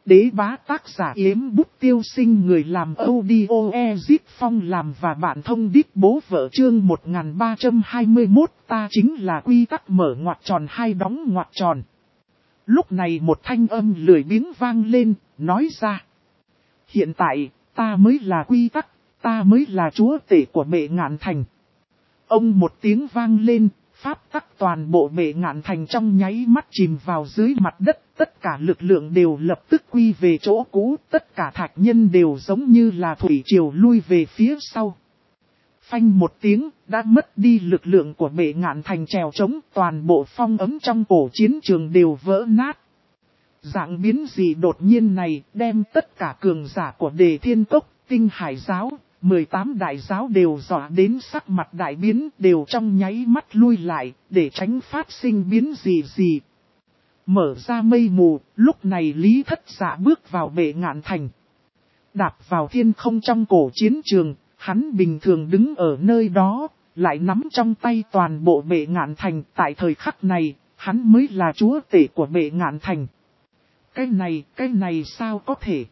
Đế bá tác giả Yếm Bút Tiêu Sinh, người làm audio Ezip Phong làm và bạn thông đít bố vợ chương 1321, ta chính là quy tắc mở ngoặc tròn hai đóng ngoặc tròn. Lúc này một thanh âm lười biếng vang lên, nói ra. Hiện tại, ta mới là quy tắc, ta mới là chúa tể của Bệ Ngạn Thành. Ông một tiếng vang lên, pháp tắc toàn bộ Bệ Ngạn Thành trong nháy mắt chìm vào dưới mặt đất, tất cả lực lượng đều lập tức quy về chỗ cũ, tất cả thạch nhân đều giống như là thủy triều lui về phía sau. Phanh một tiếng, đã mất đi lực lượng của Bệ Ngạn Thành trèo trống, toàn bộ phong ấm trong cổ chiến trường đều vỡ nát. Dạng biến dị đột nhiên này đem tất cả cường giả của Đề Thiên Cốc, Tinh Hải Giáo, 18 đại giáo đều dọa đến sắc mặt đại biến, đều trong nháy mắt lui lại, để tránh phát sinh biến gì. Mở ra mây mù, lúc này Lý Thất Dạ bước vào Bệ Ngạn Thành. Đạp vào thiên không trong cổ chiến trường, hắn bình thường đứng ở nơi đó, lại nắm trong tay toàn bộ Bệ Ngạn Thành. Tại thời khắc này, hắn mới là chúa tể của Bệ Ngạn Thành. Cái này sao có thể?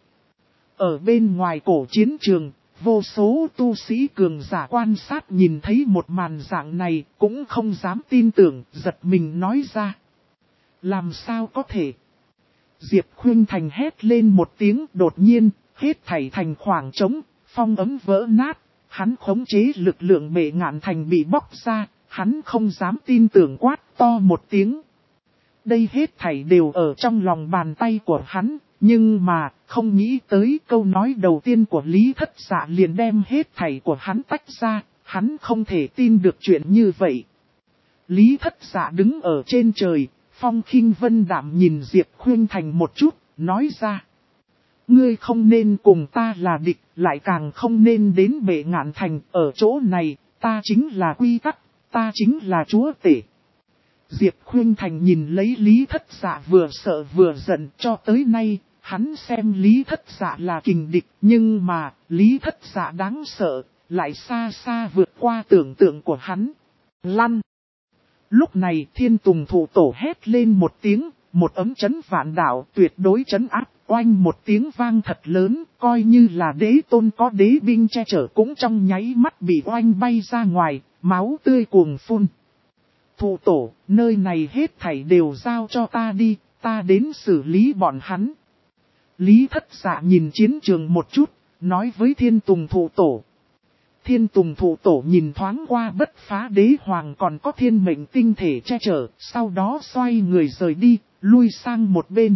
Ở bên ngoài cổ chiến trường, vô số tu sĩ cường giả quan sát nhìn thấy một màn dạng này, cũng không dám tin tưởng, giật mình nói ra. Làm sao có thể? Diệp Khuynh Thành hét lên một tiếng, đột nhiên, hết thảy thành khoảng trống, phong ấm vỡ nát, hắn khống chế lực lượng Bệ Ngạn Thành bị bóc ra, hắn không dám tin tưởng quát to một tiếng. Đây hết thảy đều ở trong lòng bàn tay của hắn, nhưng mà, không nghĩ tới câu nói đầu tiên của Lý Thất Dạ liền đem hết thảy của hắn tách ra, hắn không thể tin được chuyện như vậy. Lý Thất Dạ đứng ở trên trời, Phong Khinh Vân Đạm nhìn Diệp Khuynh Thành một chút, nói ra. Ngươi không nên cùng ta là địch, lại càng không nên đến Bệ Ngạn Thành, ở chỗ này, ta chính là quy tắc, ta chính là chúa tể. Diệp Khuynh Thành nhìn lấy Lý Thất Dạ vừa sợ vừa giận, cho tới nay, hắn xem Lý Thất Dạ là kình địch, nhưng mà, Lý Thất Dạ đáng sợ, lại xa xa vượt qua tưởng tượng của hắn. Lăn! Lúc này Thiên Tùng Thụ Tổ hét lên một tiếng, một ấm chấn vạn đạo tuyệt đối chấn áp, oanh một tiếng vang thật lớn, coi như là đế tôn có đế binh che chở cũng trong nháy mắt bị oanh bay ra ngoài, máu tươi cuồng phun. Thụ Tổ, nơi này hết thảy đều giao cho ta đi, ta đến xử lý bọn hắn. Lý Thất Dạ nhìn chiến trường một chút, nói với Thiên Tùng Thụ Tổ. Thiên Tùng Thụ Tổ nhìn thoáng qua Bất Phá Đế Hoàng còn có thiên mệnh tinh thể che chở, sau đó xoay người rời đi, lui sang một bên.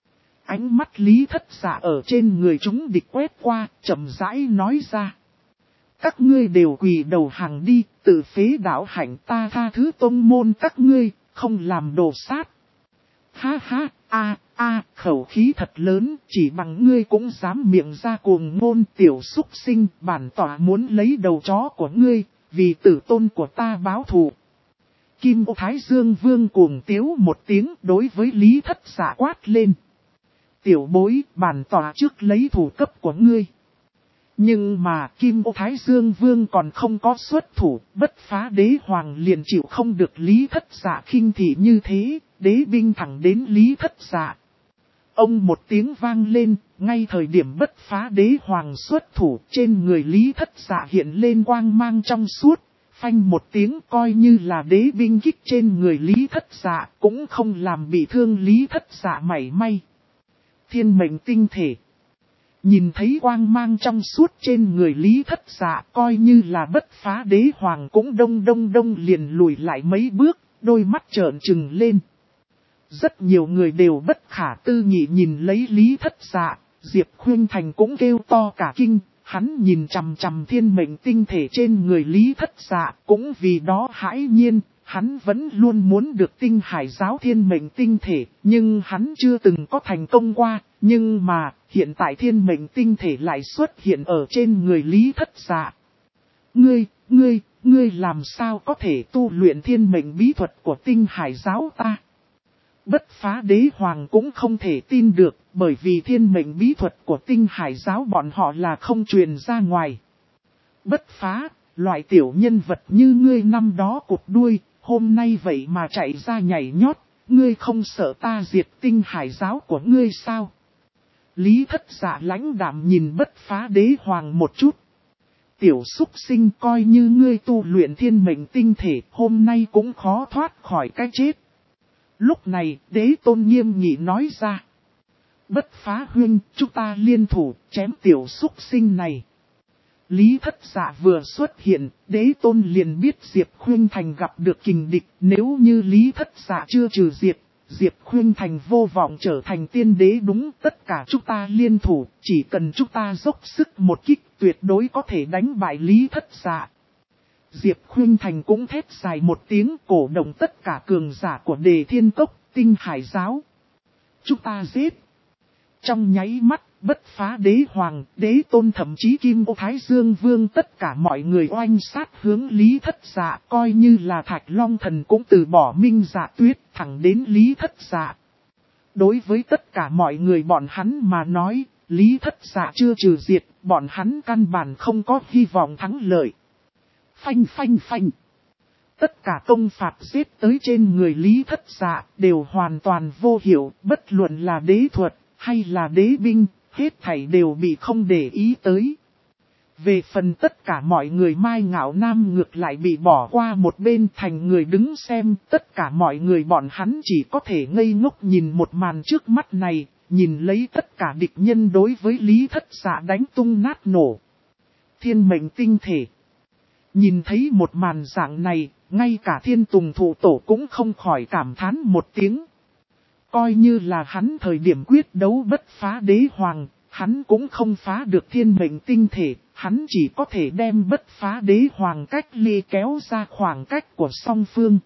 Ánh mắt Lý Thất Dạ ở trên người chúng địch quét qua, chậm rãi nói ra. Các ngươi đều quỳ đầu hàng đi, tự phế đạo hạnh, ta tha thứ tông môn các ngươi, không làm đồ sát. Ha ha, khẩu khí thật lớn, chỉ bằng ngươi cũng dám miệng ra cuồng ngôn, tiểu súc sinh, bản tỏa muốn lấy đầu chó của ngươi, vì tử tôn của ta báo thù. Kim Ô Thái Dương Vương cuồng tiếu một tiếng đối với Lý Thất Dạ quát lên. Tiểu bối, bản tỏa trước lấy thủ cấp của ngươi. Nhưng mà Kim Ô Thái Dương Vương còn không có xuất thủ, Bất Phá Đế Hoàng liền chịu không được Lý Thất Dạ khinh thị như thế, đế binh thẳng đến Lý Thất Dạ. Ông một tiếng vang lên, ngay thời điểm Bất Phá Đế Hoàng xuất thủ, trên người Lý Thất Dạ hiện lên quang mang trong suốt, phanh một tiếng coi như là đế binh kích trên người Lý Thất Dạ, cũng không làm bị thương Lý Thất Dạ mảy may. Thiên mệnh tinh thể. Nhìn thấy quang mang trong suốt trên người Lý Thất Dạ, coi như là Bất Phá Đế Hoàng cũng đông liền lùi lại mấy bước, đôi mắt trợn trừng lên. Rất nhiều người đều bất khả tư nghị nhìn lấy Lý Thất Dạ, Diệp Khuynh Thành cũng kêu to cả kinh, hắn nhìn chằm chằm thiên mệnh tinh thể trên người Lý Thất Dạ, cũng vì đó hãi nhiên, hắn vẫn luôn muốn được Tinh Hải Giáo thiên mệnh tinh thể, nhưng hắn chưa từng có thành công qua, nhưng mà, hiện tại thiên mệnh tinh thể lại xuất hiện ở trên người Lý Thất Dạ. Ngươi làm sao có thể tu luyện thiên mệnh bí thuật của Tinh Hải Giáo ta? Bất Phá Đế Hoàng cũng không thể tin được, bởi vì thiên mệnh bí thuật của Tinh Hải Giáo bọn họ là không truyền ra ngoài. Bất Phá, loại tiểu nhân vật như ngươi năm đó cụt đuôi, hôm nay vậy mà chạy ra nhảy nhót, ngươi không sợ ta diệt Tinh Hải Giáo của ngươi sao? Lý Thất Dạ lãnh đạm nhìn Bất Phá Đế Hoàng một chút. Tiểu súc sinh, coi như ngươi tu luyện thiên mệnh tinh thể, hôm nay cũng khó thoát khỏi cái chết. Lúc này, Đế Tôn nghiêm nghị nói ra. Bất Phá huynh, chúng ta liên thủ, chém tiểu súc sinh này. Lý Thất Dạ vừa xuất hiện, Đế Tôn liền biết Diệp Khuynh Thành gặp được kình địch. Nếu như Lý Thất Dạ chưa trừ Diệp Khuynh Thành vô vọng trở thành tiên đế đúng. Tất cả chúng ta liên thủ, chỉ cần chúng ta dốc sức một kích, tuyệt đối có thể đánh bại Lý Thất Dạ. Diệp Khuynh Thành cũng thét dài một tiếng, cổ động tất cả cường giả của Đề Thiên Cốc, Tinh Hải Giáo. Chúng ta giết. Trong nháy mắt, Bất Phá Đế Hoàng, Đế Tôn thậm chí Kim Ô Thái Dương Vương tất cả mọi người oanh sát hướng Lý Thất Dạ, coi như là Thạch Long Thần cũng từ bỏ Minh Dạ Tuyết thẳng đến Lý Thất Dạ. Đối với tất cả mọi người bọn hắn mà nói, Lý Thất Dạ chưa trừ diệt, bọn hắn căn bản không có hy vọng thắng lợi. Phanh phanh phanh. Tất cả công phạt giết tới trên người Lý Thất Dạ đều hoàn toàn vô hiệu, bất luận là đế thuật hay là đế binh, hết thảy đều bị không để ý tới. Về phần tất cả mọi người Mai Ngạo Nam ngược lại bị bỏ qua một bên thành người đứng xem, tất cả mọi người bọn hắn chỉ có thể ngây ngốc nhìn một màn trước mắt này, nhìn lấy tất cả địch nhân đối với Lý Thất Dạ đánh tung nát nổ. Thiên mệnh tinh thể. Nhìn thấy một màn dạng này, ngay cả Thiên Tùng Thụ Tổ cũng không khỏi cảm thán một tiếng. Coi như là hắn thời điểm quyết đấu Bất Phá Đế Hoàng, hắn cũng không phá được thiên mệnh tinh thể, hắn chỉ có thể đem Bất Phá Đế Hoàng cách ly kéo ra khoảng cách của song phương.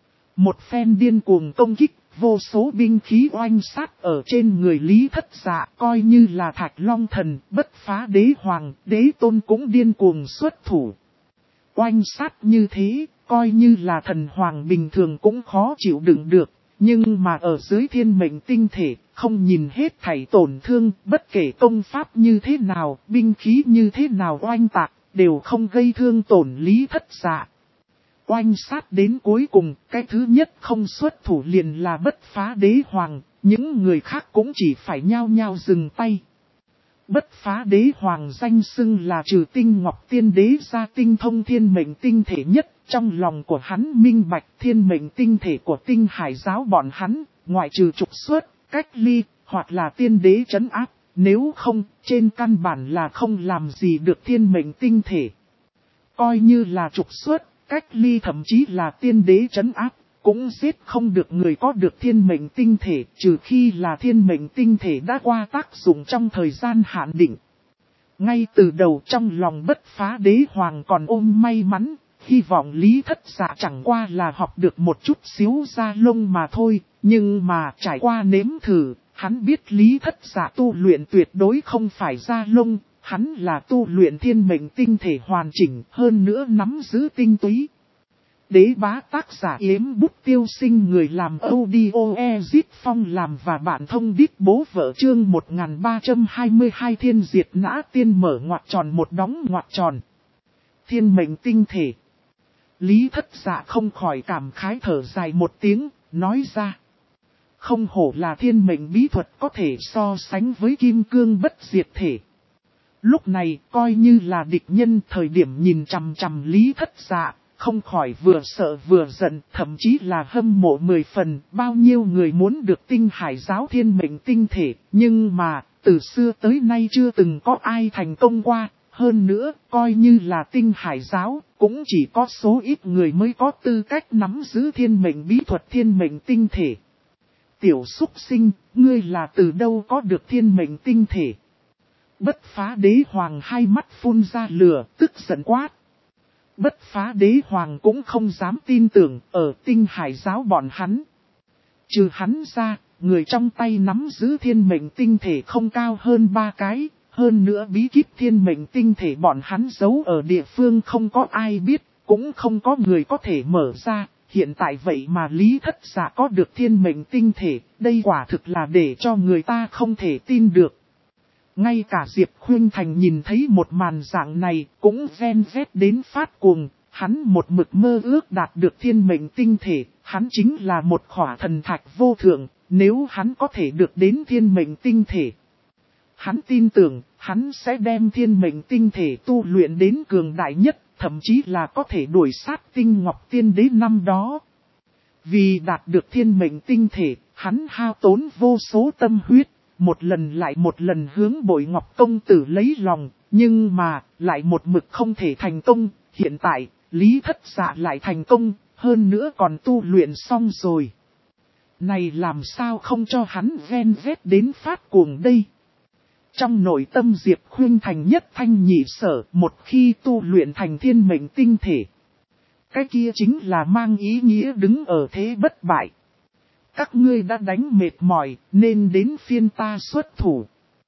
Một phen điên cuồng công kích, vô số binh khí oanh sát ở trên người Lý Thất Dạ, coi như là Thạch Long Thần, Bất Phá Đế Hoàng, Đế Tôn cũng điên cuồng xuất thủ. Oanh sát như thế, coi như là thần hoàng bình thường cũng khó chịu đựng được. Nhưng mà ở dưới thiên mệnh tinh thể, không nhìn hết thảy tổn thương, bất kể công pháp như thế nào, binh khí như thế nào oanh tạc, đều không gây thương tổn Lý Thất Dạ. Oanh sát đến cuối cùng, cái thứ nhất không xuất thủ liền là Bất Phá Đế Hoàng, những người khác cũng chỉ phải nhao nhao dừng tay. Bất Phá Đế Hoàng danh xưng là trừ Tinh Ngọc Tiên Đế ra tinh thông thiên mệnh tinh thể nhất. Trong lòng của hắn minh bạch thiên mệnh tinh thể của Tinh Hải Giáo bọn hắn, ngoại trừ trục xuất, cách ly, hoặc là tiên đế trấn áp, nếu không, trên căn bản là không làm gì được thiên mệnh tinh thể. Coi như là trục xuất, cách ly thậm chí là tiên đế trấn áp, cũng giết không được người có được thiên mệnh tinh thể, trừ khi là thiên mệnh tinh thể đã qua tác dụng trong thời gian hạn định. Ngay từ đầu trong lòng Bất Phá Đế Hoàng còn ôm may mắn. Hy vọng Lý Thất Dạ chẳng qua là học được một chút xíu da lông mà thôi, nhưng mà trải qua nếm thử, hắn biết Lý Thất Dạ tu luyện tuyệt đối không phải da lông, hắn là tu luyện thiên mệnh tinh thể hoàn chỉnh, hơn nữa nắm giữ tinh túy. Đế bá tác giả Yếm Bút Tiêu Sinh, người làm audio Ezit Phong làm và bạn thông đít bố vợ chương 1322 thiên diệt nã tiên mở ngoặc tròn một đóng ngoặc tròn. Thiên mệnh tinh thể. Lý Thất Dạ không khỏi cảm khái thở dài một tiếng, nói ra. Không hổ là thiên mệnh bí thuật có thể so sánh với kim cương bất diệt thể. Lúc này coi như là địch nhân thời điểm nhìn chằm chằm Lý Thất Dạ, không khỏi vừa sợ vừa giận, thậm chí là hâm mộ 10 phần, bao nhiêu người muốn được Tinh Hải Giáo thiên mệnh tinh thể, nhưng mà, từ xưa tới nay chưa từng có ai thành công qua. Hơn nữa, coi như là Tinh Hải Giáo, cũng chỉ có số ít người mới có tư cách nắm giữ thiên mệnh bí thuật thiên mệnh tinh thể. Tiểu súc sinh, ngươi là từ đâu có được thiên mệnh tinh thể? Bất Phá Đế Hoàng hai mắt phun ra lửa, tức giận quát. Bất Phá Đế Hoàng cũng không dám tin tưởng ở Tinh Hải Giáo bọn hắn. Trừ hắn ra, người trong tay nắm giữ thiên mệnh tinh thể không cao hơn 3 cái. Hơn nữa bí kíp thiên mệnh tinh thể bọn hắn giấu ở địa phương không có ai biết, cũng không có người có thể mở ra. Hiện tại vậy mà Lý Thất Dạ có được thiên mệnh tinh thể, đây quả thực là để cho người ta không thể tin được. Ngay cả Diệp Khuynh Thành nhìn thấy một màn dạng này cũng ven vét đến phát cuồng, hắn một mực mơ ước đạt được thiên mệnh tinh thể, hắn chính là một khỏa thần thạch vô thượng, nếu hắn có thể được đến thiên mệnh tinh thể. Hắn tin tưởng, hắn sẽ đem thiên mệnh tinh thể tu luyện đến cường đại nhất, thậm chí là có thể đuổi sát Tinh Ngọc Tiên Đế năm đó. Vì đạt được thiên mệnh tinh thể, hắn hao tốn vô số tâm huyết, một lần lại một lần hướng Bội Ngọc công tử lấy lòng, nhưng mà, lại một mực không thể thành công. Hiện tại, Lý Thất Dạ lại thành công, hơn nữa còn tu luyện xong rồi. Này làm sao không cho hắn ghen ghét đến phát cuồng đây? Trong nội tâm Diệp Khuynh Thành nhất thanh nhị sở, một khi tu luyện thành thiên mệnh tinh thể. Cái kia chính là mang ý nghĩa đứng ở thế bất bại. Các ngươi đã đánh mệt mỏi, nên đến phiên ta xuất thủ.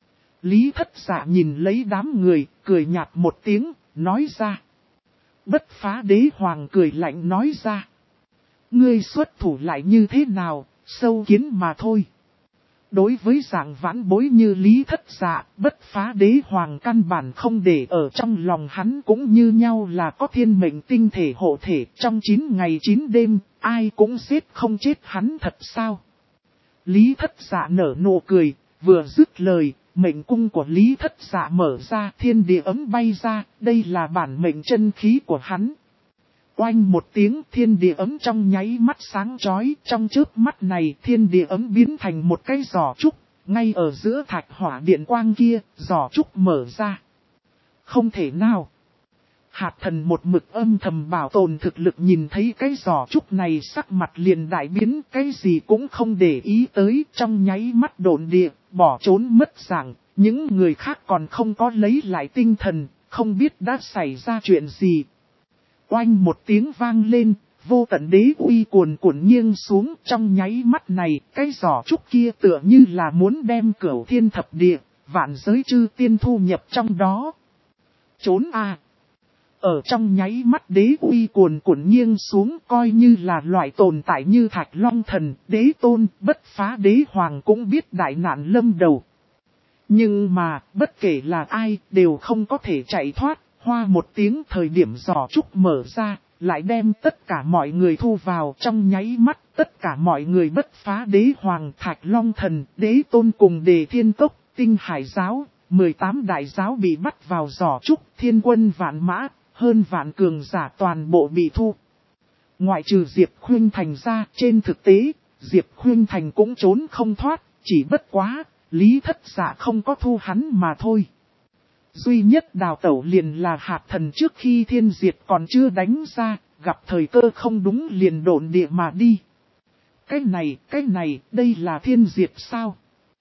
Lý Thất Dạ nhìn lấy đám người, cười nhạt một tiếng, nói ra. Bất Phá Đế Hoàng cười lạnh nói ra. Ngươi xuất thủ lại như thế nào, sâu kiến mà thôi. Đối với dạng vãn bối như Lý Thất Dạ, Bất Phá Đế Hoàng căn bản không để ở trong lòng hắn, cũng như nhau là có thiên mệnh tinh thể hộ thể, trong 9 ngày 9 đêm, ai cũng giết không chết hắn thật sao. Lý Thất Dạ nở nụ cười, vừa dứt lời, mệnh cung của Lý Thất Dạ mở ra, thiên địa ấm bay ra, đây là bản mệnh chân khí của hắn. Oanh một tiếng, thiên địa ấm trong nháy mắt sáng chói, trong chớp mắt này thiên địa ấm biến thành một cái giỏ trúc, ngay ở giữa thạch hỏa điện quang kia, giỏ trúc mở ra. Không thể nào. Hạt Thần một mực âm thầm bảo tồn thực lực, nhìn thấy cái giỏ trúc này sắc mặt liền đại biến, cái gì cũng không để ý tới, trong nháy mắt độn địa, bỏ trốn mất dạng, những người khác còn không có lấy lại tinh thần, không biết đã xảy ra chuyện gì. Oanh một tiếng vang lên, vô tận đế uy cuồn cuộn nghiêng xuống, trong nháy mắt này, cái giỏ trúc kia tựa như là muốn đem cửu thiên thập địa, vạn giới chư tiên thu nhập trong đó. Trốn à! Ở trong nháy mắt đế uy cuồn cuộn nghiêng xuống, coi như là loại tồn tại như Thạch Long Thần, Đế Tôn, Bất Phá Đế Hoàng cũng biết đại nạn lâm đầu. Nhưng mà, bất kể là ai, đều không có thể chạy thoát. Hoa một tiếng, thời điểm giỏ trúc mở ra, lại đem tất cả mọi người thu vào, trong nháy mắt, tất cả mọi người Bất Phá Đế Hoàng, Thạch Long Thần, Đế Tôn cùng Đề Thiên Cốc, Tinh Hải Giáo, 18 đại giáo bị bắt vào giỏ trúc, thiên quân vạn mã, hơn vạn cường giả toàn bộ bị thu. Ngoại trừ Diệp Khuynh Thành ra, trên thực tế, Diệp Khuynh Thành cũng trốn không thoát, chỉ bất quá, Lý Thất Dạ không có thu hắn mà thôi. Duy nhất đào tẩu liền là Hạt Thần, trước khi thiên diệt còn chưa đánh ra, gặp thời cơ không đúng liền độn địa mà đi. Cái này, đây là thiên diệt sao?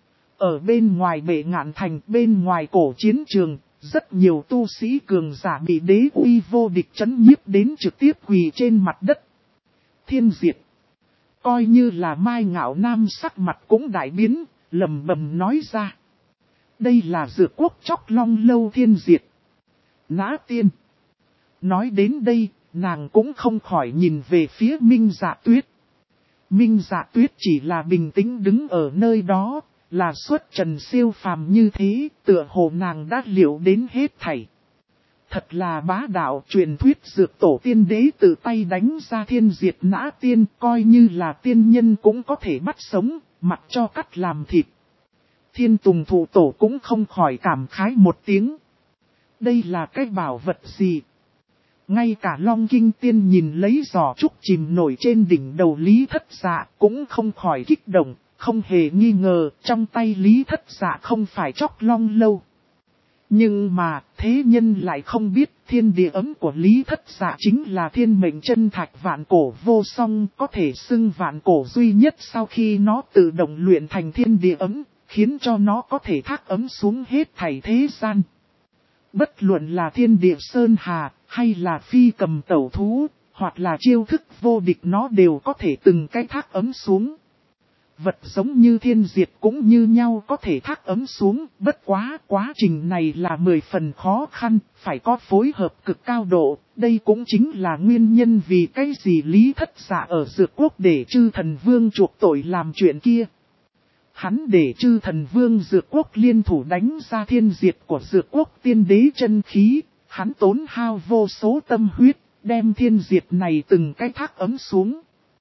Ở bên ngoài Bệ Ngạn Thành, bên ngoài cổ chiến trường, rất nhiều tu sĩ cường giả bị đế uy vô địch chấn nhiếp đến trực tiếp quỳ trên mặt đất. Thiên diệt. Coi như là Mai Ngạo Nam sắc mặt cũng đại biến, lầm bầm nói ra. Đây là Dược Quốc Chóc Long Lâu thiên diệt. Nã Tiên. Nói đến đây, nàng cũng không khỏi nhìn về phía Minh Dạ Tuyết. Minh Dạ Tuyết chỉ là bình tĩnh đứng ở nơi đó, là xuất trần siêu phàm như thế, tựa hồ nàng đã liệu đến hết thảy. Thật là bá đạo, truyền thuyết Dược Tổ Tiên Đế tự tay đánh ra thiên diệt Nã Tiên, coi như là tiên nhân cũng có thể bắt sống, mặc cho cắt làm thịt. Thiên Tùng Thụ Tổ cũng không khỏi cảm khái một tiếng. Đây là cái bảo vật gì? Ngay cả Long Kinh Tiên nhìn lấy giỏ trúc chìm nổi trên đỉnh đầu Lý Thất Dạ cũng không khỏi kích động, không hề nghi ngờ trong tay Lý Thất Dạ không phải Chóc Long Lâu. Nhưng mà thế nhân lại không biết thiên địa ấm của Lý Thất Dạ chính là thiên mệnh chân thạch vạn cổ vô song, có thể xưng vạn cổ duy nhất sau khi nó tự động luyện thành thiên địa ấm, khiến cho nó có thể thác ấm xuống hết thảy thế gian. Bất luận là thiên địa sơn hà, hay là phi cầm tẩu thú, hoặc là chiêu thức vô địch, nó đều có thể từng cái thác ấm xuống. Vật giống như thiên diệt cũng như nhau có thể thác ấm xuống, bất quá quá trình này là 10 phần khó khăn, phải có phối hợp cực cao độ, đây cũng chính là nguyên nhân vì cái gì Lý Thất Dạ ở Dược Quốc để Chư Thần Vương chuộc tội làm chuyện kia. Hắn để Chư Thần Vương Dược Quốc liên thủ đánh ra thiên diệt của Dược Quốc Tiên Đế chân khí, hắn tốn hao vô số tâm huyết, đem thiên diệt này từng cái thác ấm xuống.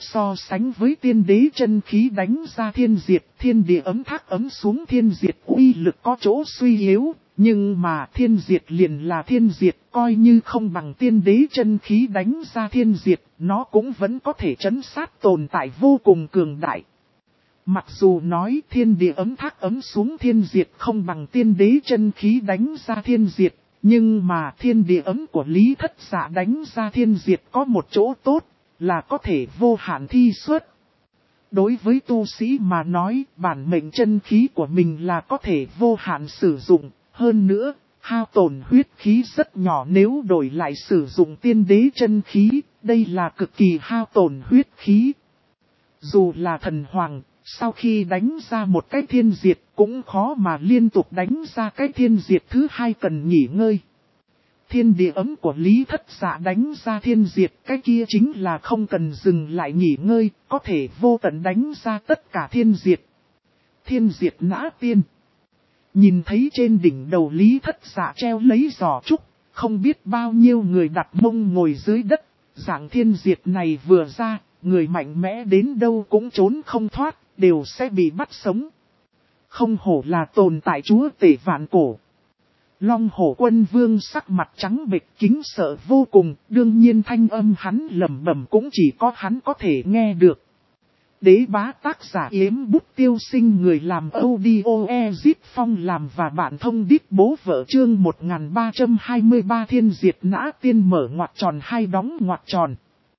so sánh với tiên đế chân khí đánh ra thiên diệt, thiên địa ấm thác ấm xuống thiên diệt uy lực có chỗ suy yếu, nhưng mà thiên diệt liền là thiên diệt, coi như không bằng tiên đế chân khí đánh ra thiên diệt, nó cũng vẫn có thể trấn sát tồn tại vô cùng cường đại. Mặc dù nói thiên địa ấm thác ấm xuống thiên diệt không bằng tiên đế chân khí đánh ra thiên diệt, nhưng mà thiên địa ấm của Lý Thất Dạ đánh ra thiên diệt có một chỗ tốt, là có thể vô hạn thi xuất. Đối với tu sĩ mà nói, bản mệnh chân khí của mình là có thể vô hạn sử dụng, hơn nữa, hao tổn huyết khí rất nhỏ nếu đổi lại sử dụng tiên đế chân khí, đây là cực kỳ hao tổn huyết khí. Dù là thần hoàng, sau khi đánh ra một cái thiên diệt cũng khó mà liên tục đánh ra cái thiên diệt thứ hai cần nghỉ ngơi. Thiên địa ấm của Lý Thất Dạ đánh ra thiên diệt, cái kia chính là không cần dừng lại nghỉ ngơi, có thể vô tận đánh ra tất cả thiên diệt. Thiên diệt nã tiên. Nhìn thấy trên đỉnh đầu Lý Thất Dạ treo lấy giỏ trúc, không biết bao nhiêu người đặt mông ngồi dưới đất, dạng thiên diệt này vừa ra, người mạnh mẽ đến đâu cũng trốn không thoát, đều sẽ bị bắt sống. Không hổ là tồn tại chúa tể vạn cổ. Long Hổ Quân Vương sắc mặt trắng bệch kính sợ vô cùng, đương nhiên thanh âm hắn lẩm bẩm cũng chỉ có hắn có thể nghe được. Đế bá tác giả Yếm Bút Tiêu Sinh, người làm audio Ezip Phong làm và bản thông điệp bố vợ chương 1323 thiên diệt nã tiên mở ngoặc tròn hai đóng ngoặc tròn.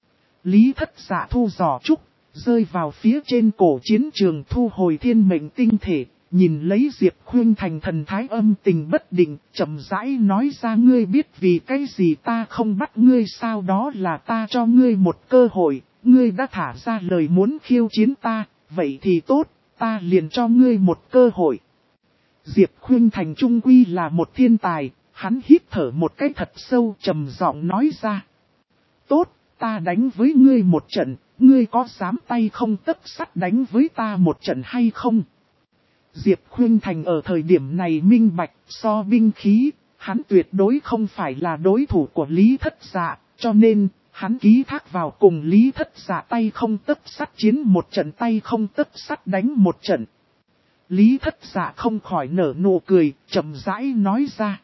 Lý Thất Dạ thu giỏ trúc, rơi vào phía trên cổ chiến trường thu hồi thiên mệnh tinh thể. Nhìn lấy Diệp Khuyên Thành thần thái âm tình bất định, chậm rãi nói ra, ngươi biết vì cái gì ta không bắt ngươi sao? Đó là ta cho ngươi một cơ hội, ngươi đã thả ra lời muốn khiêu chiến ta, vậy thì tốt, ta liền cho ngươi một cơ hội. Diệp Khuyên Thành trung quy là một thiên tài, hắn hít thở một cái thật sâu, trầm giọng nói ra. Tốt, ta đánh với ngươi một trận, ngươi có dám tay không tấc sắt đánh với ta một trận hay không? Diệp Khuyên Thành ở thời điểm này minh bạch, so binh khí, hắn tuyệt đối không phải là đối thủ của Lý Thất Dạ, cho nên, hắn ký thác vào cùng Lý Thất Dạ tay không tấc sắt chiến một trận, tay không tấc sắt đánh một trận. Lý Thất Dạ không khỏi nở nụ cười, chậm rãi nói ra.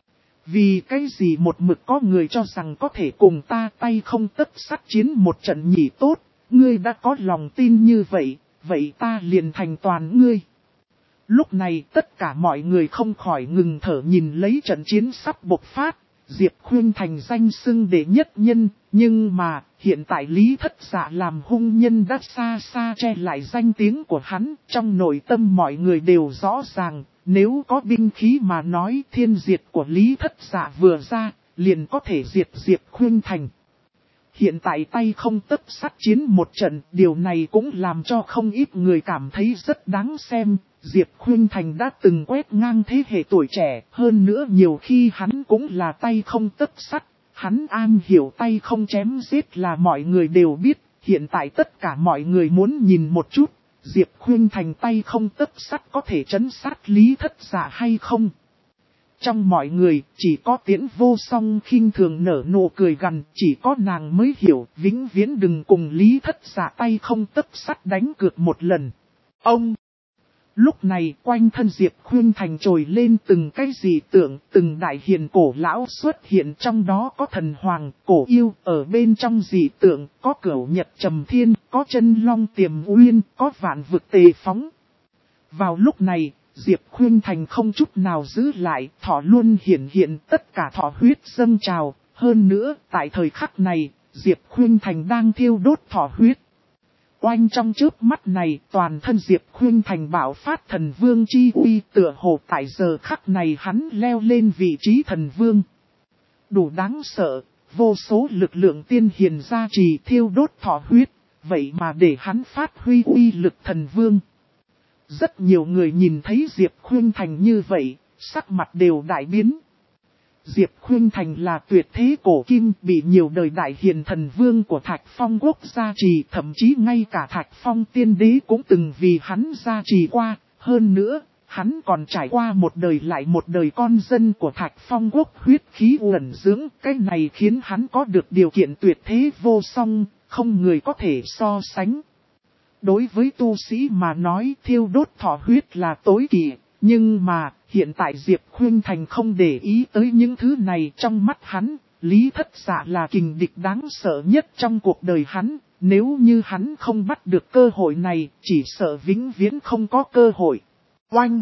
Vì cái gì một mực có người cho rằng có thể cùng ta tay không tấc sắt chiến một trận nhỉ? Tốt, ngươi đã có lòng tin như vậy, vậy ta liền thành toàn ngươi. Lúc này tất cả mọi người không khỏi ngừng thở nhìn lấy trận chiến sắp bộc phát, Diệp Khuyên Thành danh xưng đệ nhất nhân, nhưng mà hiện tại Lý Thất Dạ làm hung nhân đã xa xa che lại danh tiếng của hắn, trong nội tâm mọi người đều rõ ràng, nếu có binh khí mà nói thiên diệt của Lý Thất Dạ vừa ra, liền có thể diệt Diệp Khuyên Thành. Hiện tại tay không tấc sắt chiến một trận, điều này cũng làm cho không ít người cảm thấy rất đáng xem. Diệp Khuyên Thành đã từng quét ngang thế hệ tuổi trẻ, hơn nữa nhiều khi hắn cũng là tay không tấc sắt. Hắn am hiểu tay không chém giết là mọi người đều biết, hiện tại tất cả mọi người muốn nhìn một chút, Diệp Khuyên Thành tay không tấc sắt có thể trấn sát Lý Thất Dạ hay không? Trong mọi người, chỉ có Tiễn Vô Song khinh thường nở nụ cười gằn, chỉ có nàng mới hiểu, vĩnh viễn đừng cùng Lý Thất Dạ tay không tấc sắt đánh cược một lần. Ông! Lúc này quanh thân Diệp Khuyên Thành trồi lên từng cái dị tượng, từng đại hiền cổ lão xuất hiện, trong đó có thần hoàng, cổ yêu, ở bên trong dị tượng, có cửu nhật trầm thiên, có chân long tiềm uyên, có vạn vực tề phóng. Vào lúc này, Diệp Khuyên Thành không chút nào giữ lại, thọ luôn hiển hiện, tất cả thọ huyết dâng trào, hơn nữa, tại thời khắc này, Diệp Khuyên Thành đang thiêu đốt thọ huyết. Oanh trong chớp mắt này, toàn thân Diệp Khuyên Thành bạo phát thần vương chi uy, tựa hồ tại giờ khắc này hắn leo lên vị trí thần vương. Đủ đáng sợ, vô số lực lượng tiên hiền gia trì thiêu đốt thọ huyết, vậy mà để hắn phát huy uy lực thần vương. Rất nhiều người nhìn thấy Diệp Khuyên Thành như vậy, sắc mặt đều đại biến. Diệp Khuyên Thành là tuyệt thế cổ kim, bị nhiều đời đại hiền thần vương của Thạch Phong quốc gia trì, thậm chí ngay cả Thạch Phong tiên đế cũng từng vì hắn gia trì qua. Hơn nữa, hắn còn trải qua một đời lại một đời con dân của Thạch Phong quốc huyết khí uẩn dưỡng, cái này khiến hắn có được điều kiện tuyệt thế vô song, không người có thể so sánh. Đối với tu sĩ mà nói thiêu đốt thọ huyết là tối kỵ, nhưng mà hiện tại Diệp Khuynh Thành không để ý tới những thứ này. Trong mắt hắn, Lý Thất Dạ là kình địch đáng sợ nhất trong cuộc đời hắn. Nếu như hắn không bắt được cơ hội này, chỉ sợ vĩnh viễn không có cơ hội. Oanh!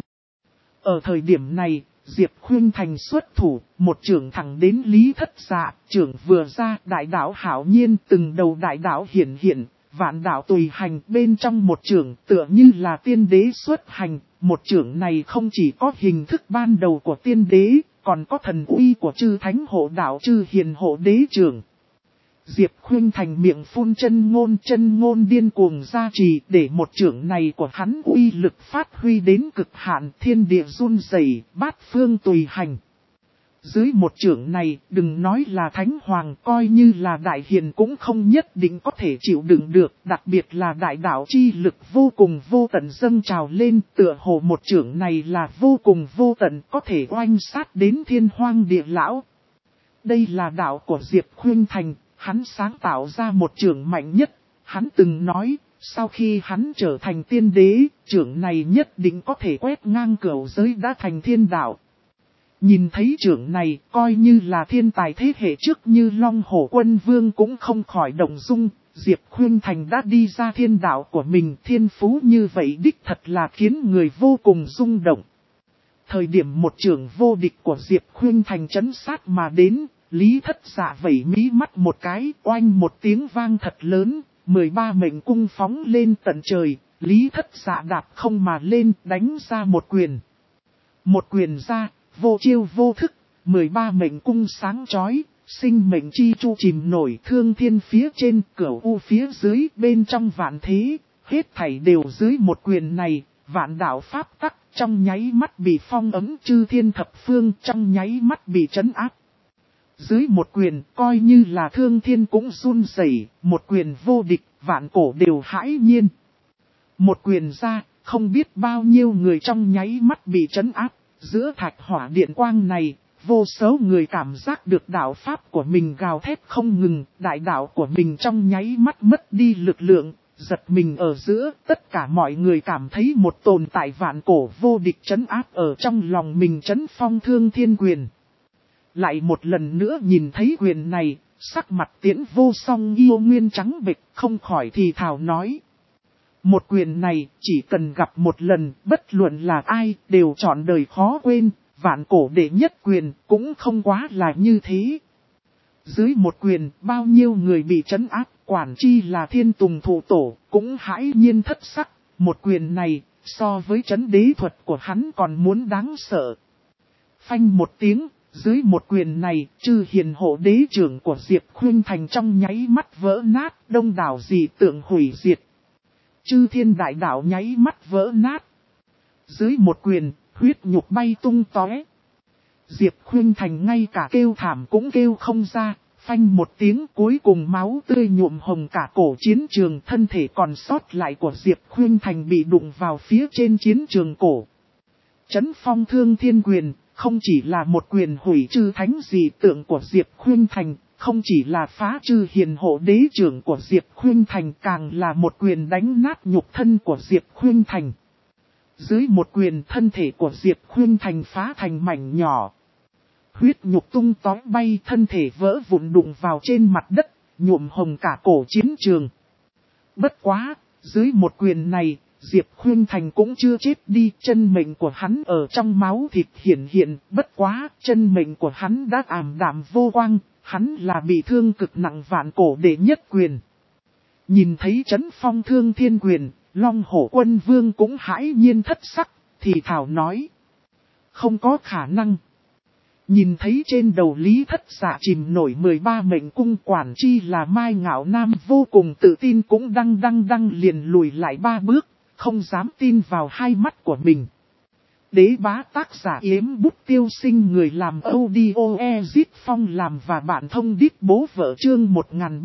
Ở thời điểm này, Diệp Khuynh Thành xuất thủ, một chưởng thẳng đến Lý Thất Dạ. Chưởng vừa ra, đại đạo hạo nhiên, từng đầu đại đạo hiển hiện, vạn đạo tùy hành. Bên trong một chưởng tựa như là tiên đế xuất hành. Một chưởng này không chỉ có hình thức ban đầu của tiên đế, còn có thần uy của chư thánh hộ đạo chư hiền hộ đế chưởng. Diệp Khuynh Thành miệng phun chân ngôn điên cuồng gia trì, để một chưởng này của hắn uy lực phát huy đến cực hạn, thiên địa run rẩy, bát phương tùy hành. Dưới một chưởng này, đừng nói là thánh hoàng, coi như là đại hiền cũng không nhất định có thể chịu đựng được, đặc biệt là đại đạo chi lực vô cùng vô tận dâng trào lên, tựa hồ một chưởng này là vô cùng vô tận, có thể oanh sát đến thiên hoang địa lão. Đây là đạo của Diệp Khuynh Thành. Hắn sáng tạo ra một chưởng mạnh nhất. Hắn từng nói, sau khi hắn trở thành tiên đế, chưởng này nhất định có thể quét ngang cửu giới đã thành thiên đạo. Nhìn thấy chưởng này, coi như là thiên tài thế hệ trước như Long Hổ Quân Vương cũng không khỏi động dung. Diệp Khuynh Thành đã đi ra thiên đạo của mình, thiên phú như vậy đích thật là khiến người vô cùng rung động. Thời điểm một chưởng vô địch của Diệp Khuynh Thành chấn sát mà đến, Lý Thất Dạ vẩy mí mắt một cái, oanh một tiếng vang thật lớn, 13 mệnh cung phóng lên tận trời, Lý Thất Dạ đạp không mà lên, đánh ra một quyền. Một quyền ra, vô chiêu vô thức, 13 mệnh cung sáng chói, sinh mệnh chi chu chìm nổi, thương thiên phía trên, cửu u phía dưới, bên trong vạn thế, hết thảy đều dưới một quyền này, vạn đạo pháp tắc, trong nháy mắt bị phong ấn, chư thiên thập phương, trong nháy mắt bị trấn áp. Dưới một quyền, coi như là thương thiên cũng run rẩy, một quyền vô địch, vạn cổ đều hãi nhiên. Một quyền ra, không biết bao nhiêu người trong nháy mắt bị trấn áp, giữa thạch hỏa điện quang này, vô số người cảm giác được đạo pháp của mình gào thét không ngừng, đại đạo của mình trong nháy mắt mất đi lực lượng, giật mình ở giữa, tất cả mọi người cảm thấy một tồn tại vạn cổ vô địch trấn áp ở trong lòng mình trấn phong thương thiên quyền. Lại một lần nữa nhìn thấy quyền này, sắc mặt Tiễn Vô Song yêu nguyên trắng bệch, không khỏi thì thào nói. Một quyền này, chỉ cần gặp một lần, bất luận là ai, đều trọn đời khó quên, vạn cổ đệ nhất quyền, cũng không quá là như thế. Dưới một quyền, bao nhiêu người bị trấn áp, quản chi là Thiên Tùng Thụ Tổ, cũng hãi nhiên thất sắc, một quyền này, so với trấn đế thuật của hắn còn muốn đáng sợ. Phanh một tiếng. Dưới một quyền này, chư hiền hộ đế trưởng của Diệp Khuynh Thành trong nháy mắt vỡ nát, đông đảo dị tượng hủy diệt. Chư thiên đại đạo nháy mắt vỡ nát. Dưới một quyền, huyết nhục bay tung tóe. Diệp Khuynh Thành ngay cả kêu thảm cũng kêu không ra, phanh một tiếng cuối cùng máu tươi nhuộm hồng cả cổ chiến trường, thân thể còn sót lại của Diệp Khuynh Thành bị đụng vào phía trên chiến trường cổ. Chấn phong thương thiên quyền. Không chỉ là một quyền hủy chư thánh dị tượng của Diệp Khuynh Thành, không chỉ là phá chư hiền hộ đế trưởng của Diệp Khuynh Thành, càng là một quyền đánh nát nhục thân của Diệp Khuynh Thành. Dưới một quyền, thân thể của Diệp Khuynh Thành phá thành mảnh nhỏ. Huyết nhục tung tóe bay, thân thể vỡ vụn đụng vào trên mặt đất, nhuộm hồng cả cổ chiến trường. Bất quá, dưới một quyền này, Diệp Khuynh Thành cũng chưa chết đi, chân mệnh của hắn ở trong máu thịt hiển hiện, bất quá, chân mệnh của hắn đã ảm đạm vô quang, hắn là bị thương cực nặng vạn cổ đệ nhất quyền. Nhìn thấy trấn phong thương thiên quyền, Long Hổ Quân Vương cũng hãi nhiên thất sắc, thì thảo nói. Không có khả năng. Nhìn thấy trên đầu Lý Thất Dạ chìm nổi 13 mệnh cung, quản chi là Mai Ngạo Nam vô cùng tự tin cũng đăng liền lùi lại 3 bước. Không dám tin vào hai mắt của mình. Đế bá tác giả Yếm Bút Tiêu Sinh, người làm audio Ezit Phong làm và bạn thông đít bố vợ, chương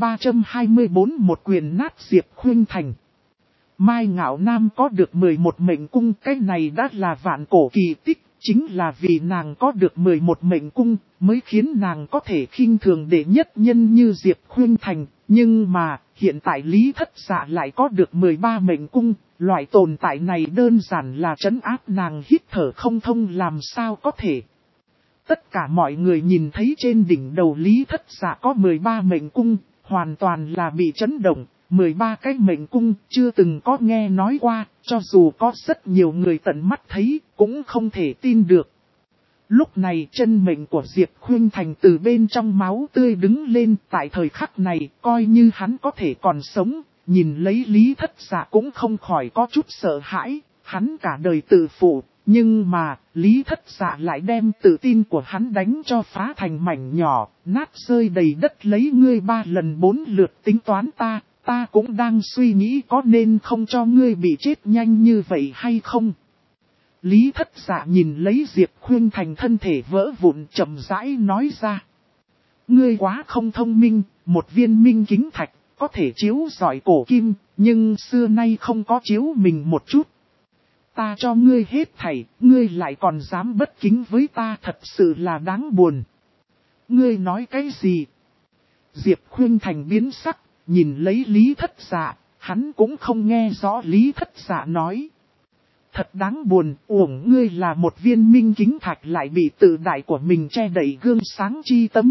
1324, một quyền nát Diệp Khuynh Thành. Mai Ngạo Nam có được 11 mệnh cung, cái này đã là vạn cổ kỳ tích, chính là vì nàng có được 11 mệnh cung, mới khiến nàng có thể khinh thường đệ nhất nhân như Diệp Khuynh Thành. Nhưng mà, hiện tại Lý Thất Dạ lại có được 13 mệnh cung, loại tồn tại này đơn giản là trấn áp nàng hít thở không thông làm sao có thể. Tất cả mọi người nhìn thấy trên đỉnh đầu Lý Thất Dạ có 13 mệnh cung, hoàn toàn là bị chấn động. 13 cái mệnh cung chưa từng có nghe nói qua, cho dù có rất nhiều người tận mắt thấy, cũng không thể tin được. Lúc này chân mệnh của Diệp Khuynh Thành từ bên trong máu tươi đứng lên, tại thời khắc này, coi như hắn có thể còn sống, nhìn lấy Lý Thất Dạ cũng không khỏi có chút sợ hãi, hắn cả đời tự phụ, nhưng mà, Lý Thất Dạ lại đem tự tin của hắn đánh cho phá thành mảnh nhỏ, nát rơi đầy đất lấy ngươi 3 lần 4 lượt tính toán ta cũng đang suy nghĩ có nên không cho ngươi bị chết nhanh như vậy hay không. Lý Thất Dạ nhìn lấy Diệp Khuynh Thành thân thể vỡ vụn chậm rãi nói ra. Ngươi quá không thông minh, một viên minh kính thạch, có thể chiếu rọi cổ kim, nhưng xưa nay không có chiếu mình một chút. Ta cho ngươi hết thảy, ngươi lại còn dám bất kính với ta, thật sự là đáng buồn. Ngươi nói cái gì? Diệp Khuynh Thành biến sắc, nhìn lấy Lý Thất Dạ, hắn cũng không nghe rõ Lý Thất Dạ nói. Thật đáng buồn, uổng ngươi là một viên minh kính thạch lại bị tự đại của mình che đậy gương sáng chi tâm.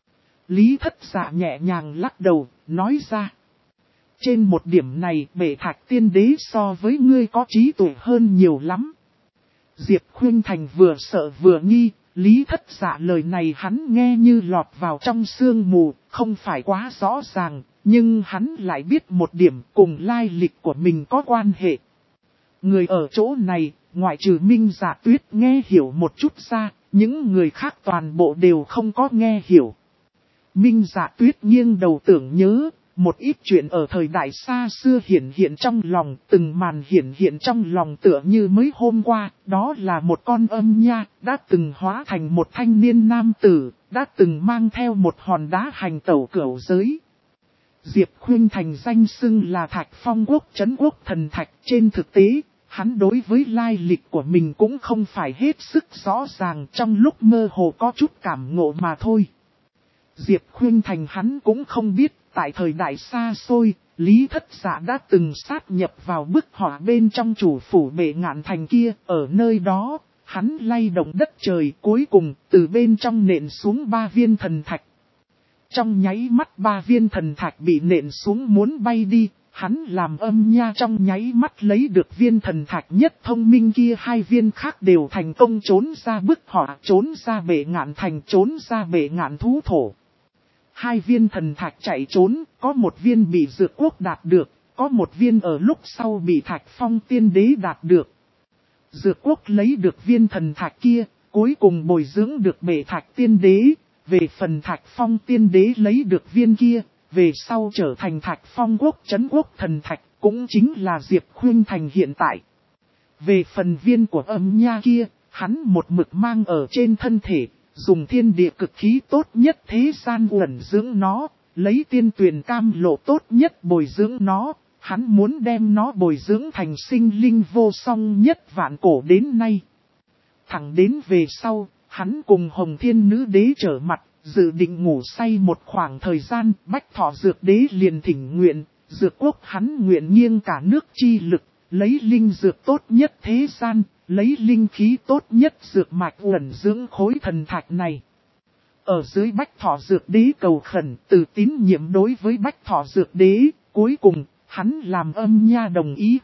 Lý Thất Dạ nhẹ nhàng lắc đầu, nói ra. Trên một điểm này Bệ Thạch Tiên Đế so với ngươi có trí tuệ hơn nhiều lắm. Diệp Khuynh Thành vừa sợ vừa nghi, Lý Thất Dạ lời này hắn nghe như lọt vào trong sương mù, không phải quá rõ ràng, nhưng hắn lại biết một điểm cùng lai lịch của mình có quan hệ. Người ở chỗ này, ngoại trừ Minh Dạ Tuyết nghe hiểu một chút ra, những người khác toàn bộ đều không có nghe hiểu. Minh Dạ Tuyết nghiêng đầu tưởng nhớ, một ít chuyện ở thời đại xa xưa hiển hiện trong lòng, từng màn hiển hiện trong lòng tựa như mới hôm qua, đó là một con âm nha, đã từng hóa thành một thanh niên nam tử, đã từng mang theo một hòn đá hành tẩu cửu giới. Diệp Khuynh Thành danh xưng là Thạch Phong Quốc Trấn Quốc Thần Thạch, trên thực tế, hắn đối với lai lịch của mình cũng không phải hết sức rõ ràng, trong lúc mơ hồ có chút cảm ngộ mà thôi. Diệp Khuynh Thành hắn cũng không biết, tại thời đại xa xôi, Lý Thất Dạ đã từng sát nhập vào bức họa bên trong chủ phủ Bệ Ngạn Thành kia, ở nơi đó, hắn lay động đất trời cuối cùng, từ bên trong nện xuống 3 viên thần thạch. Trong nháy mắt 3 viên thần thạch bị nện xuống muốn bay đi, hắn làm âm nha trong nháy mắt lấy được viên thần thạch nhất thông minh kia, 2 viên khác đều thành công trốn ra bức họa, trốn ra Bệ Ngạn Thành, trốn ra Bệ Ngạn Thú Thổ. 2 viên thần thạch chạy trốn, có 1 viên bị Dược Quốc đạt được, có 1 viên ở lúc sau bị Thạch Phong Tiên Đế đạt được. Dược Quốc lấy được viên thần thạch kia, cuối cùng bồi dưỡng được Bệ Thạch Tiên Đế, về phần Thạch Phong Tiên Đế lấy được viên kia, về sau trở thành Thạch Phong Quốc Trấn Quốc Thần Thạch, cũng chính là Diệp Khuynh Thành hiện tại. Về phần viên của âm nha kia, hắn một mực mang ở trên thân thể, dùng thiên địa cực khí tốt nhất thế gian ẩn dưỡng nó, lấy tiên tuyền cam lộ tốt nhất bồi dưỡng nó, hắn muốn đem nó bồi dưỡng thành sinh linh vô song nhất vạn cổ đến nay. Thẳng đến về sau, hắn cùng Hồng Thiên Nữ Đế trở mặt, dự định ngủ say một khoảng thời gian, Bách Thọ Dược Đế liền thỉnh nguyện, Dược Quốc hắn nguyện nghiêng cả nước chi lực, lấy linh dược tốt nhất thế gian, lấy linh khí tốt nhất dược mạch ẩn dưỡng khối thần thạch này. Ở dưới Bách Thọ Dược Đế cầu khẩn, từ tín nhiệm đối với Bách Thọ Dược Đế, cuối cùng, hắn làm âm nha đồng ý.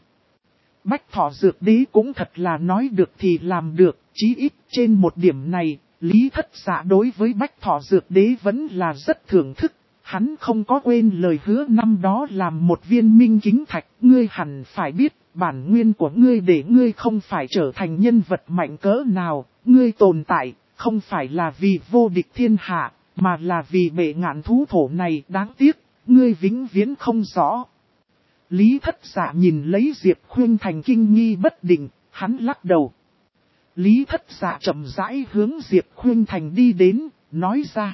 Bách Thọ Dược Đế cũng thật là nói được thì làm được, chí ít trên một điểm này, Lý Thất Dạ đối với Bách Thọ Dược Đế vẫn là rất thưởng thức. Hắn không có quên lời hứa năm đó làm một viên minh kính thạch, ngươi hẳn phải biết, bản nguyên của ngươi để ngươi không phải trở thành nhân vật mạnh cỡ nào, ngươi tồn tại, không phải là vì vô địch thiên hạ, mà là vì Bệ Ngạn Thú Thổ này, đáng tiếc, ngươi vĩnh viễn không rõ. Lý Thất Dạ nhìn lấy Diệp Khuynh Thành kinh nghi bất định, hắn lắc đầu. Lý Thất Dạ chậm rãi hướng Diệp Khuynh Thành đi đến, nói ra.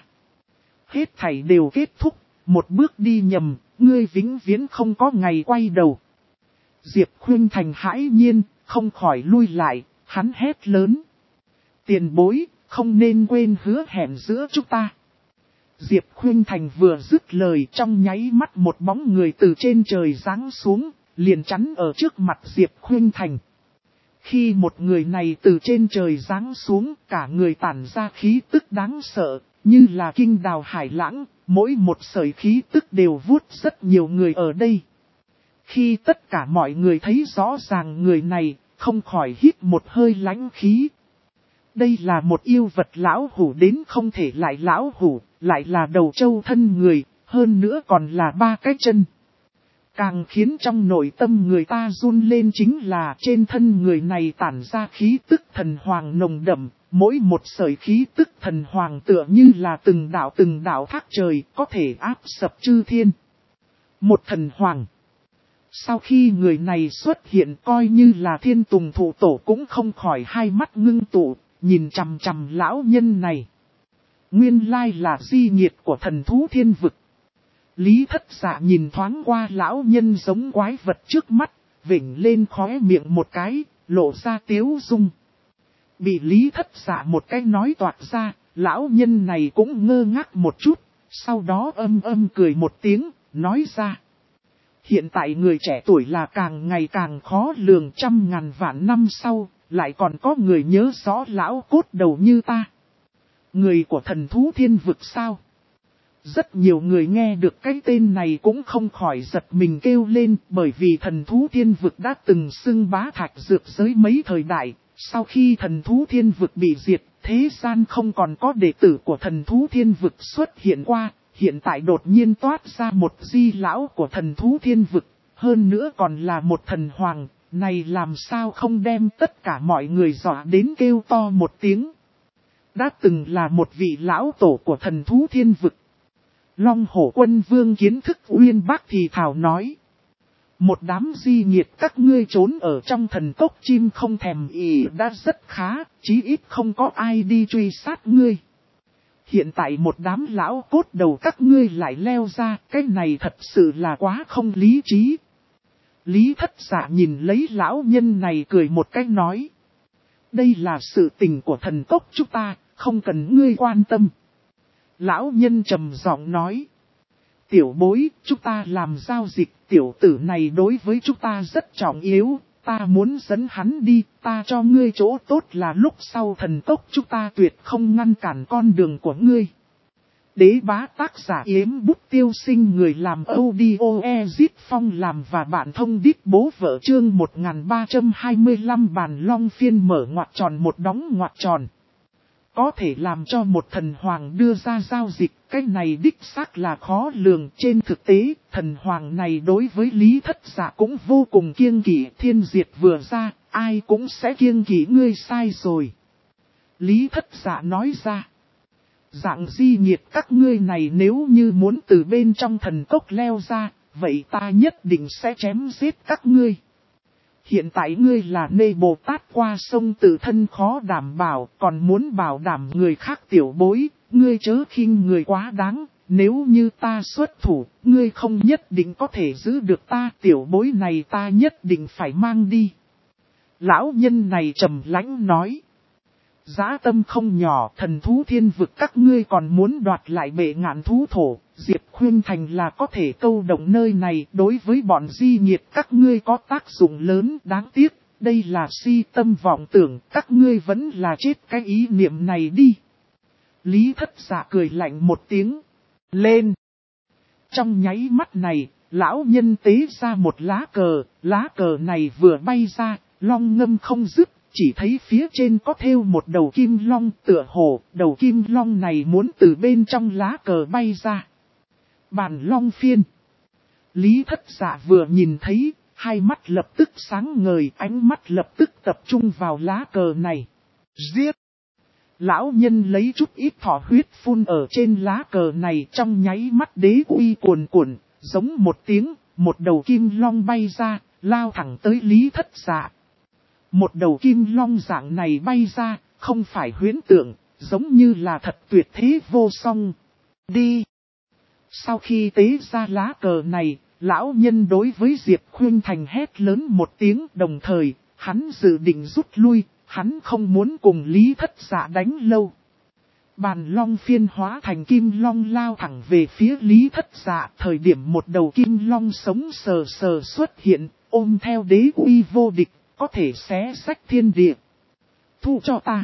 Hết thảy đều kết thúc, một bước đi nhầm, ngươi vĩnh viễn không có ngày quay đầu. Diệp Khuynh Thành hãi nhiên, không khỏi lui lại, hắn hét lớn. Tiền bối, không nên quên hứa hẹn giữa chúng ta. Diệp Khuynh Thành vừa dứt lời, trong nháy mắt một bóng người từ trên trời giáng xuống, liền chắn ở trước mặt Diệp Khuynh Thành. Khi một người này từ trên trời giáng xuống, cả người tản ra khí tức đáng sợ, như là kinh đào hải lãng, mỗi một sợi khí tức đều vuốt rất nhiều người ở đây. Khi tất cả mọi người thấy rõ ràng người này, không khỏi hít một hơi lãnh khí. Đây là một yêu vật lão hủ đến không thể lại lão hủ, lại là đầu trâu thân người, hơn nữa còn là 3 cái chân. Càng khiến trong nội tâm người ta run lên chính là trên thân người này tản ra khí tức thần hoàng nồng đậm, mỗi một sợi khí tức thần hoàng tựa như là từng đạo thác trời có thể áp sập chư thiên. Một thần hoàng. Sau khi người này xuất hiện coi như là thiên tùng thụ tổ cũng không khỏi hai mắt ngưng tụ, nhìn chằm chằm lão nhân này. Nguyên lai là di nhiệt của thần thú thiên vực. Lý Thất Dạ nhìn thoáng qua lão nhân giống quái vật trước mắt, vểnh lên khóe miệng một cái, lộ ra tiếu dung. Bị Lý Thất Dạ một cái nói toạc ra, lão nhân này cũng ngơ ngác một chút, sau đó âm cười một tiếng, nói ra. Hiện tại người trẻ tuổi là càng ngày càng khó lường, 100.000 vạn năm sau, lại còn có người nhớ rõ lão cốt đầu như ta. Người của thần thú thiên vực sao? Rất nhiều người nghe được cái tên này cũng không khỏi giật mình kêu lên, bởi vì thần thú thiên vực đã từng xưng bá thạch dược giới mấy thời đại. Sau khi thần thú thiên vực bị diệt, thế gian không còn có đệ tử của thần thú thiên vực xuất hiện qua. Hiện tại đột nhiên toát ra một di lão của thần thú thiên vực, hơn nữa còn là một thần hoàng, này làm sao không đem tất cả mọi người dọa đến kêu to một tiếng. Đã từng là một vị lão tổ của thần thú thiên vực. Long Hổ Quân Vương Kiến Thức Uyên Bác thì thảo nói. Một đám di nhiệt các ngươi trốn ở trong thần cốc chim không thèm ỉ đã rất khá, chí ít không có ai đi truy sát ngươi. Hiện tại một đám lão cốt đầu các ngươi lại leo ra, cái này thật sự là quá không lý trí. Lý Thất Dạ nhìn lấy lão nhân này cười một cái nói. Đây là sự tình của thần cốc chúng ta, không cần ngươi quan tâm. Lão nhân trầm giọng nói. Tiểu bối, chúng ta làm giao dịch, tiểu tử này đối với chúng ta rất trọng yếu, ta muốn dẫn hắn đi, ta cho ngươi chỗ tốt là lúc sau thần cốc chúng ta tuyệt không ngăn cản con đường của ngươi. Đế bá tác giả Yếm Bút Tiêu Sinh, người làm audio Ezit Phong làm và bạn thông đít bố vợ chương 1325 bàn long phiên mở ngoặc tròn một đóng ngoặc tròn. Có thể làm cho một thần hoàng đưa ra giao dịch, cái này đích xác là khó lường. Trên thực tế, thần hoàng này đối với Lý Thất Dạ cũng vô cùng kiêng kỵ, thiên diệt vừa ra, ai cũng sẽ kiêng kỵ ngươi sai rồi. Lý Thất Dạ nói ra, dạng di nhiệt các ngươi này nếu như muốn từ bên trong thần cốc leo ra, vậy ta nhất định sẽ chém giết các ngươi. Hiện tại ngươi là Nê Bồ Tát qua sông tự thân khó đảm bảo, còn muốn bảo đảm người khác tiểu bối, ngươi chớ khinh người quá đáng, nếu như ta xuất thủ, ngươi không nhất định có thể giữ được ta, tiểu bối này ta nhất định phải mang đi. Lão nhân này trầm lãnh nói. Giá tâm không nhỏ, thần thú thiên vực các ngươi còn muốn đoạt lại bệ ngạn thú thổ, Diệp Khuynh Thành là có thể câu động nơi này, đối với bọn di nhiệt các ngươi có tác dụng lớn, đáng tiếc, đây là si tâm vọng tưởng, các ngươi vẫn là chết cái ý niệm này đi. Lý Thất Dạ cười lạnh một tiếng, lên. Trong nháy mắt này, lão nhân tế ra một lá cờ này vừa bay ra, long ngâm không dứt. Chỉ thấy phía trên có thêu một đầu kim long, tựa hồ, đầu kim long này muốn từ bên trong lá cờ bay ra. Bàn long phiên. Lý Thất Dạ vừa nhìn thấy, hai mắt lập tức sáng ngời, ánh mắt lập tức tập trung vào lá cờ này. Giết! Lão nhân lấy chút ít thỏ huyết phun ở trên lá cờ này, trong nháy mắt đế uy cuồn cuộn, giống một tiếng, một đầu kim long bay ra, lao thẳng tới Lý Thất Dạ. Một đầu kim long dạng này bay ra, không phải huyễn tượng, giống như là thật tuyệt thế vô song. Đi! Sau khi tế ra lá cờ này, lão nhân đối với Diệp Khuynh Thành hét lớn một tiếng, đồng thời, hắn dự định rút lui, hắn không muốn cùng Lý Thất Dạ đánh lâu. Bàn long phiên hóa thành kim long lao thẳng về phía Lý Thất Dạ. Thời điểm một đầu kim long sống sờ sờ xuất hiện, ôm theo đế uy vô địch, có thể xé rách thiên địa. Thu cho ta.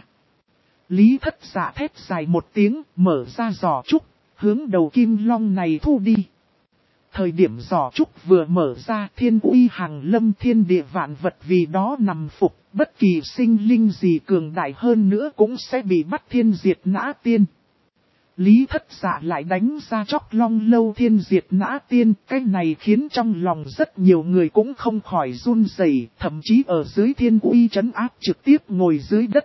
Lý Thất Dạ thét dài một tiếng, mở ra giỏ trúc, hướng đầu kim long này thu đi. Thời điểm giỏ trúc vừa mở ra, thiên uy hàng lâm, thiên địa vạn vật vì đó nằm phục, bất kỳ sinh linh gì cường đại hơn nữa cũng sẽ bị bắt thiên diệt nã tiên. Lý Thất Dạ lại đánh ra chóc long lâu thiên diệt nã tiên, cái này khiến trong lòng rất nhiều người cũng không khỏi run rẩy, thậm chí ở dưới thiên uy trấn áp trực tiếp ngồi dưới đất.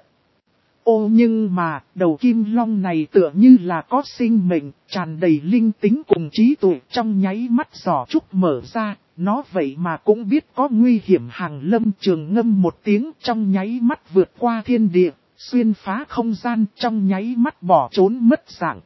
Ô nhưng mà, đầu kim long này tựa như là có sinh mệnh, tràn đầy linh tính cùng trí tuệ, trong nháy mắt giỏ trúc mở ra, nó vậy mà cũng biết có nguy hiểm hàng lâm, trường ngâm một tiếng, trong nháy mắt vượt qua thiên địa, xuyên phá không gian, trong nháy mắt bỏ trốn mất dạng.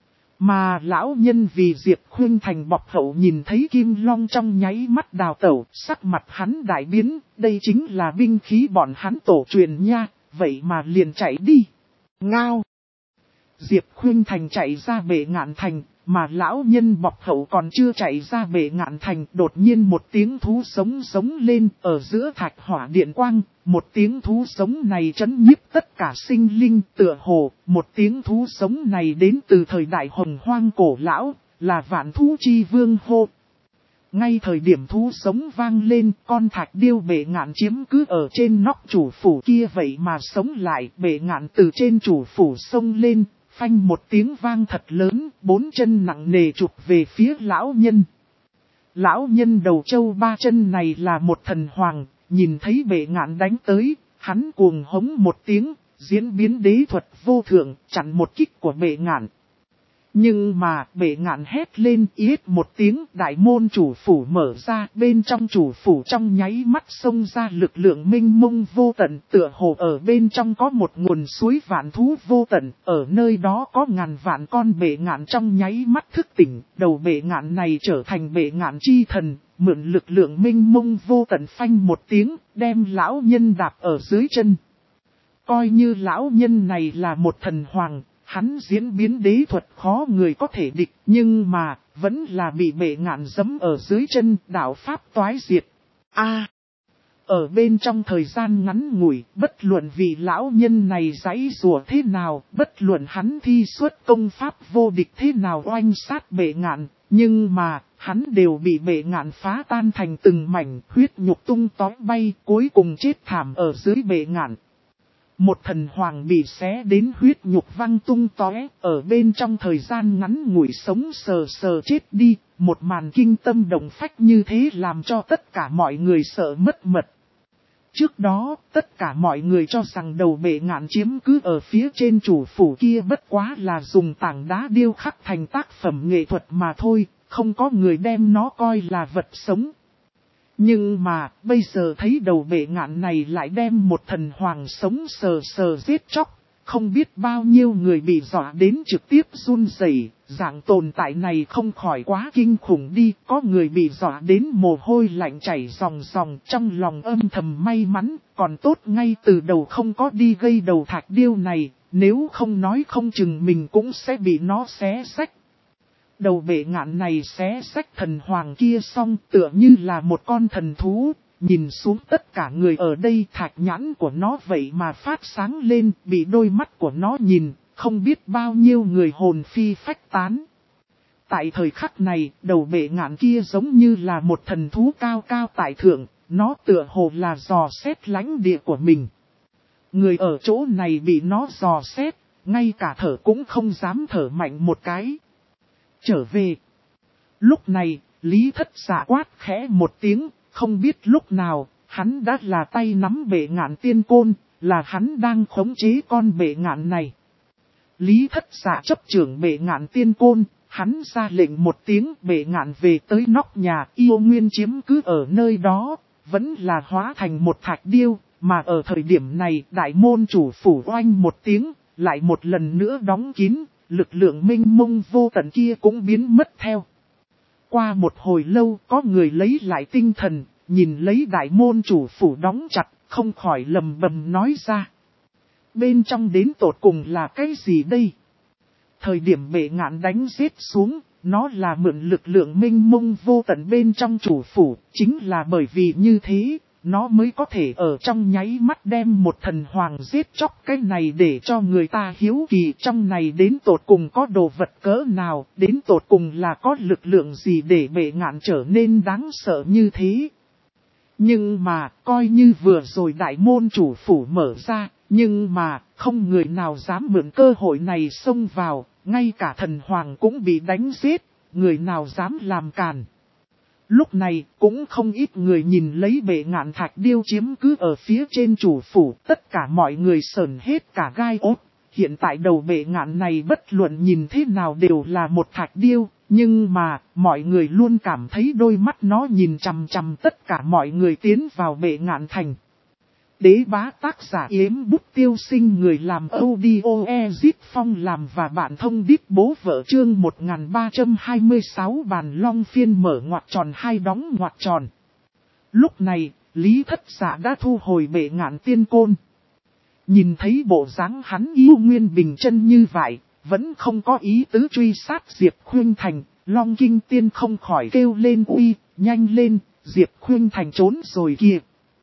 Mà lão nhân vì Diệp Khuynh Thành bọc hậu nhìn thấy kim long trong nháy mắt đào tẩu, sắc mặt hắn đại biến, đây chính là binh khí bọn hắn tổ truyền nha. Vậy mà liền chạy đi. Ngao. Diệp Khuynh Thành chạy ra Bệ Ngạn Thành, mà lão nhân bọc hậu còn chưa chạy ra Bệ Ngạn Thành. Đột nhiên một tiếng thú sống sống lên ở giữa thạch hỏa điện quang. Một tiếng thú sống này chấn nhiếp tất cả sinh linh tựa hồ. Một tiếng thú sống này đến từ thời đại hồng hoang cổ lão, là vạn thú chi vương hô. Ngay thời điểm thú sống vang lên, con thạch điêu Bệ Ngạn chiếm cứ ở trên nóc chủ phủ kia vậy mà sống lại. Bệ Ngạn từ trên chủ phủ xông lên, phanh một tiếng vang thật lớn, bốn chân nặng nề chụp về phía lão nhân. Lão nhân đầu trâu ba chân này là một thần hoàng, nhìn thấy Bệ Ngạn đánh tới, hắn cuồng hống một tiếng, diễn biến đế thuật vô thượng, chặn một kích của Bệ Ngạn. Nhưng mà Bệ Ngạn hét lên yết một tiếng, đại môn chủ phủ mở ra, bên trong chủ phủ trong nháy mắt xông ra lực lượng minh mông vô tận, tựa hồ ở bên trong có một nguồn suối vạn thú vô tận, ở nơi đó có ngàn vạn con Bệ Ngạn trong nháy mắt thức tỉnh, đầu Bệ Ngạn này trở thành Bệ Ngạn chi thần, mượn lực lượng minh mông vô tận phanh một tiếng, đem lão nhân đạp ở dưới chân. Coi như lão nhân này là một thần hoàng. Hắn diễn biến đế thuật khó người có thể địch, nhưng mà, vẫn là bị Bệ Ngạn giẫm ở dưới chân, đạo pháp toái diệt. Ở bên trong thời gian ngắn ngủi, bất luận vì lão nhân này giãy giụa thế nào, bất luận hắn thi xuất công pháp vô địch thế nào oanh sát Bệ Ngạn, nhưng mà, hắn đều bị Bệ Ngạn phá tan thành từng mảnh, huyết nhục tung tói bay, cuối cùng chết thảm ở dưới Bệ Ngạn. Một thần hoàng bị xé đến huyết nhục văng tung tóe, ở bên trong thời gian ngắn ngủi sống sờ sờ chết đi, một màn kinh tâm động phách như thế làm cho tất cả mọi người sợ mất mật. Trước đó, tất cả mọi người cho rằng đầu Bệ Ngạn chiếm cứ ở phía trên chủ phủ kia bất quá là dùng tảng đá điêu khắc thành tác phẩm nghệ thuật mà thôi, không có người đem nó coi là vật sống. Nhưng mà, bây giờ thấy đầu Bệ Ngạn này lại đem một thần hoàng sống sờ sờ giết chóc, không biết bao nhiêu người bị dọa đến trực tiếp run rẩy, dạng tồn tại này không khỏi quá kinh khủng đi, có người bị dọa đến mồ hôi lạnh chảy ròng ròng, trong lòng âm thầm may mắn, còn tốt ngay từ đầu không có đi gây đầu thạch điêu này, nếu không nói không chừng mình cũng sẽ bị nó xé rách. Đầu Bệ Ngạn này xé rách thần hoàng kia xong tựa như là một con thần thú, nhìn xuống tất cả người ở đây thạch nhãn của nó vậy mà phát sáng lên, bị đôi mắt của nó nhìn, không biết bao nhiêu người hồn phi phách tán. Tại thời khắc này, đầu Bệ Ngạn kia giống như là một thần thú cao cao tại thượng, nó tựa hồ là dò xét lãnh địa của mình. Người ở chỗ này bị nó dò xét, ngay cả thở cũng không dám thở mạnh một cái. Trở về. Lúc này, Lý Thất Dạ quát khẽ một tiếng, không biết lúc nào, hắn đã là tay nắm Bệ Ngạn tiên côn, là hắn đang khống chế con Bệ Ngạn này. Lý Thất Dạ chấp trưởng Bệ Ngạn tiên côn, hắn ra lệnh một tiếng Bệ Ngạn về tới nóc nhà, yêu nguyên chiếm cứ ở nơi đó, vẫn là hóa thành một thạch điêu, mà ở thời điểm này đại môn chủ phủ oanh một tiếng, lại một lần nữa đóng kín. Lực lượng minh mông vô tận kia cũng biến mất theo. Qua một hồi lâu có người lấy lại tinh thần, nhìn lấy đại môn chủ phủ đóng chặt, không khỏi lầm bầm nói ra. Bên trong đến tột cùng là cái gì đây? Thời điểm bệ ngạn đánh giết xuống, nó là mượn lực lượng mênh mông vô tận bên trong chủ phủ, chính là bởi vì như thế, nó mới có thể ở trong nháy mắt đem một thần hoàng giết chóc. Cái này để cho người ta hiếu kỳ trong này đến tột cùng có đồ vật cỡ nào, đến tột cùng là có lực lượng gì để bệ ngạn trở nên đáng sợ như thế. Nhưng mà, coi như vừa rồi đại môn chủ phủ mở ra, nhưng mà, không người nào dám mượn cơ hội này xông vào, ngay cả thần hoàng cũng bị đánh giết, người nào dám làm càn. Lúc này, cũng không ít người nhìn lấy bệ ngạn thạch điêu chiếm cứ ở phía trên chủ phủ, tất cả mọi người sởn hết cả gai ốt. Hiện tại đầu bệ ngạn này bất luận nhìn thế nào đều là một thạch điêu, nhưng mà, mọi người luôn cảm thấy đôi mắt nó nhìn chằm chằm tất cả mọi người tiến vào bệ ngạn thành. Đế bá tác giả Yếm Bút Tiêu Sinh, người làm audio Ezip Phong làm và bạn thông điệp bố vợ chương 1326 bàn long phiên mở ngoặc tròn hai đóng ngoặc tròn. Lúc này, Lý Thất Dạ đã thu hồi bệ ngạn tiên côn. Nhìn thấy bộ dáng hắn yêu nguyên bình chân như vậy, vẫn không có ý tứ truy sát Diệp Khuynh Thành, Long Kinh Tiên không khỏi kêu lên uy, nhanh lên, Diệp Khuynh Thành trốn rồi kìa.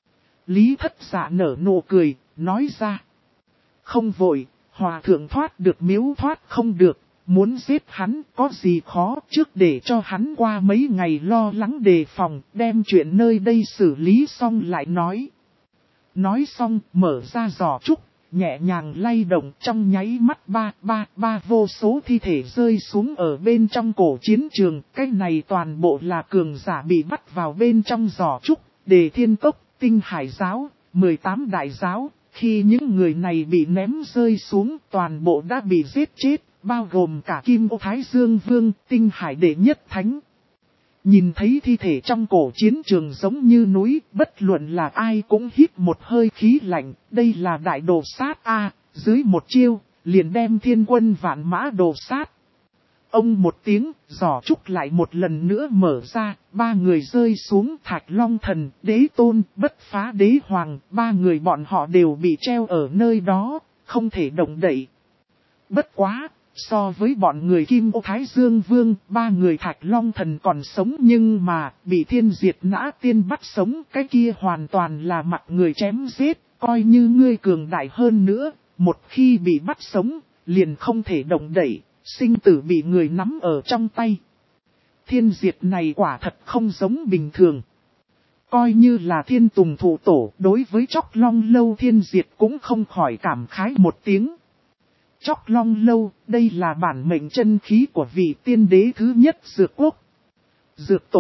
Lý Thất Dạ nở nụ cười, nói ra. Không vội, hòa thượng thoát được miếu thoát không được, muốn giết hắn có gì khó, trước để cho hắn qua mấy ngày lo lắng đề phòng, đem chuyện nơi đây xử lý xong lại nói. Nói xong, mở ra giỏ trúc, nhẹ nhàng lay động, trong nháy mắt ba vô số thi thể rơi xuống ở bên trong cổ chiến trường. Cái này toàn bộ là cường giả bị bắt vào bên trong giỏ trúc, Đề Thiên Cốc, Tinh Hải Giáo, 18 đại giáo. Khi những người này bị ném rơi xuống, toàn bộ đã bị giết chết, bao gồm cả Kim Ô Thái Dương Vương, Tinh Hải Đệ Nhất Thánh. Nhìn thấy thi thể trong cổ chiến trường giống như núi, bất luận là ai cũng hít một hơi khí lạnh, đây là đại đồ sát A, dưới một chiêu, liền đem thiên quân vạn mã đồ sát. Ông một tiếng, giỏ trúc lại một lần nữa mở ra, ba người rơi xuống Thạch Long Thần, Đế Tôn, Bất Phá Đế Hoàng, ba người bọn họ đều bị treo ở nơi đó, không thể động đậy. Bất quá! So với bọn người Kim Ô Thái Dương Vương, ba người Thạch Long Thần còn sống nhưng mà bị Thiên Diệt Nã Tiên bắt sống, cái kia hoàn toàn là mặt người chém giết, coi như ngươi cường đại hơn nữa, một khi bị bắt sống, liền không thể động đậy, sinh tử bị người nắm ở trong tay. Thiên Diệt này quả thật không giống bình thường. Coi như là Thiên Tùng Thủ Tổ, đối với Chóc Long Lâu Thiên Diệt cũng không khỏi cảm khái một tiếng. Chóc Long Lâu, đây là bản mệnh chân khí của vị tiên đế thứ nhất Dược Quốc. Dược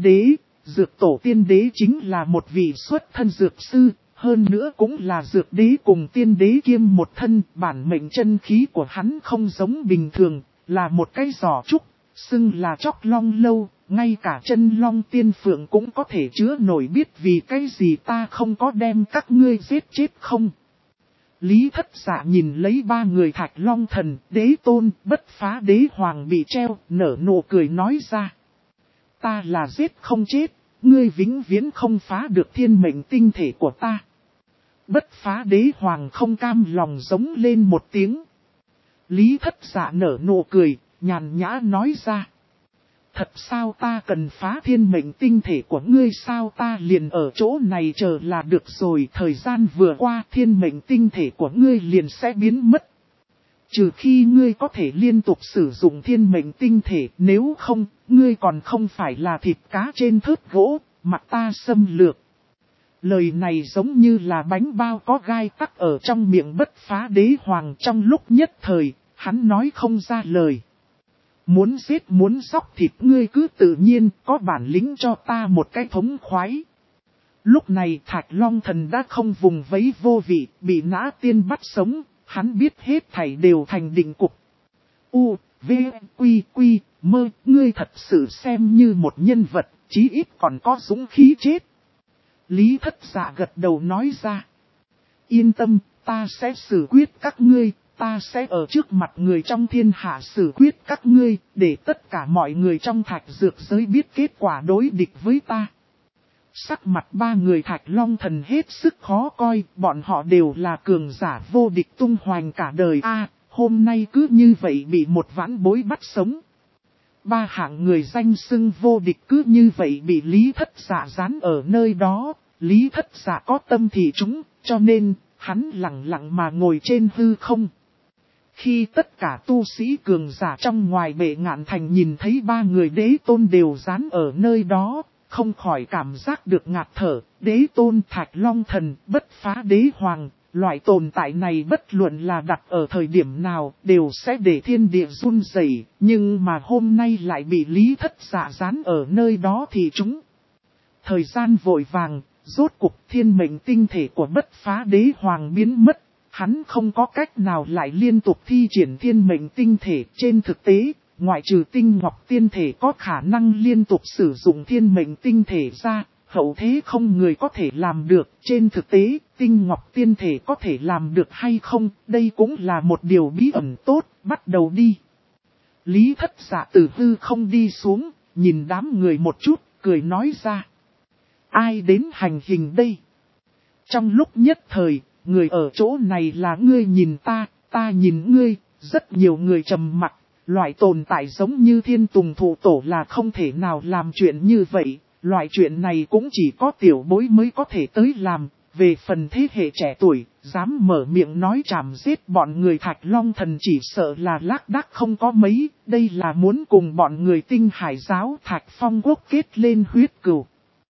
tổ tiên đế chính là một vị xuất thân dược sư, hơn nữa cũng là dược đế cùng tiên đế kiêm một thân. Bản mệnh chân khí của hắn không giống bình thường, là một cái giỏ trúc, xưng là Chóc Long Lâu, ngay cả chân long tiên phượng cũng có thể chứa nổi, biết vì cái gì ta không có đem các ngươi giết chết không? Lý Thất Dạ nhìn lấy ba người Thạch Long Thần, Đế Tôn, Bất Phá Đế Hoàng bị treo, nở nụ cười nói ra. Ta là giết không chết, ngươi vĩnh viễn không phá được thiên mệnh tinh thể của ta. Bất Phá Đế Hoàng không cam lòng giống lên một tiếng. Lý Thất Dạ nở nụ cười, nhàn nhã nói ra. Thật sao ta cần phá thiên mệnh tinh thể của ngươi sao, ta liền ở chỗ này chờ là được rồi, thời gian vừa qua thiên mệnh tinh thể của ngươi liền sẽ biến mất. Trừ khi ngươi có thể liên tục sử dụng thiên mệnh tinh thể, nếu không, ngươi còn không phải là thịt cá trên thớt gỗ, mặt ta xâm lược. Lời này giống như là bánh bao có gai tắc ở trong miệng Bất Phá Đế Hoàng, trong lúc nhất thời, hắn nói không ra lời. Muốn giết muốn xóc thịt ngươi cứ tự nhiên, có bản lĩnh cho ta một cái thống khoái. Lúc này Thạch Long Thần đã không vùng vẫy vô vị, bị Nã Tiên bắt sống, hắn biết hết thảy đều thành định cục. U, V, Quy, Quy, Mơ, ngươi thật sự xem như một nhân vật, chí ít còn có dũng khí chết. Lý Thất Dạ gật đầu nói ra. Yên tâm, ta sẽ xử quyết các ngươi. Ta sẽ ở trước mặt người trong thiên hạ xử quyết các ngươi, để tất cả mọi người trong thạch dược giới biết kết quả đối địch với ta. Sắc mặt ba người Thạch Long Thần hết sức khó coi, bọn họ đều là cường giả vô địch tung hoành cả đời hôm nay cứ như vậy bị một vãn bối bắt sống. Ba hạng người danh xưng vô địch cứ như vậy bị Lý Thất Dạ dán ở nơi đó, Lý Thất Dạ có tâm thì chúng, cho nên, hắn lặng lặng mà ngồi trên hư không. Khi tất cả tu sĩ cường giả trong ngoài bệ ngạn thành nhìn thấy ba người đế tôn đều dán ở nơi đó, không khỏi cảm giác được ngạt thở, đế tôn Thạch Long Thần, bất phá đế hoàng, loại tồn tại này bất luận là đặt ở thời điểm nào đều sẽ để thiên địa run rẩy, nhưng mà hôm nay lại bị Lý Thất Dạ dán ở nơi đó thì chúng. Thời gian vội vàng, rốt cục thiên mệnh tinh thể của bất phá đế hoàng biến mất, hắn không có cách nào lại liên tục thi triển thiên mệnh tinh thể. Trên thực tế, ngoại trừ tinh ngọc tiên thể có khả năng liên tục sử dụng thiên mệnh tinh thể ra, hậu thế không người có thể làm được. Trên thực tế, tinh ngọc tiên thể có thể làm được hay không, đây cũng là một điều bí ẩn tốt, bắt đầu đi. Lý Thất Dạ từ hư không đi xuống, nhìn đám người một chút, cười nói ra. Ai đến hành hình đây? Trong lúc nhất thời, người ở chỗ này là ngươi nhìn ta nhìn ngươi, rất nhiều người trầm mặc, loại tồn tại giống như Thiên Tùng Thụ Tổ là không thể nào làm chuyện như vậy, loại chuyện này cũng chỉ có tiểu bối mới có thể tới làm, về phần thế hệ trẻ tuổi, dám mở miệng nói chảm giết bọn người Thạch Long Thần chỉ sợ là lác đác không có mấy, đây là muốn cùng bọn người Tinh Hải giáo Thạch Phong Quốc kết lên huyết cừu.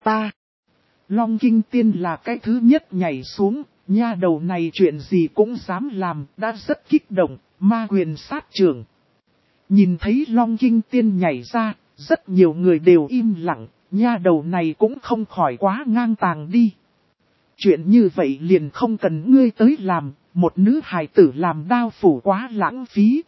Long Kinh Tiên là cái thứ nhất nhảy xuống, nha đầu này chuyện gì cũng dám làm, đã rất kích động, ma quyền sát trưởng. Nhìn thấy Long Kinh Tiên nhảy ra, rất nhiều người đều im lặng, nha đầu này cũng không khỏi quá ngang tàng đi. Chuyện như vậy liền không cần ngươi tới làm, một nữ hài tử làm đao phủ quá lãng phí.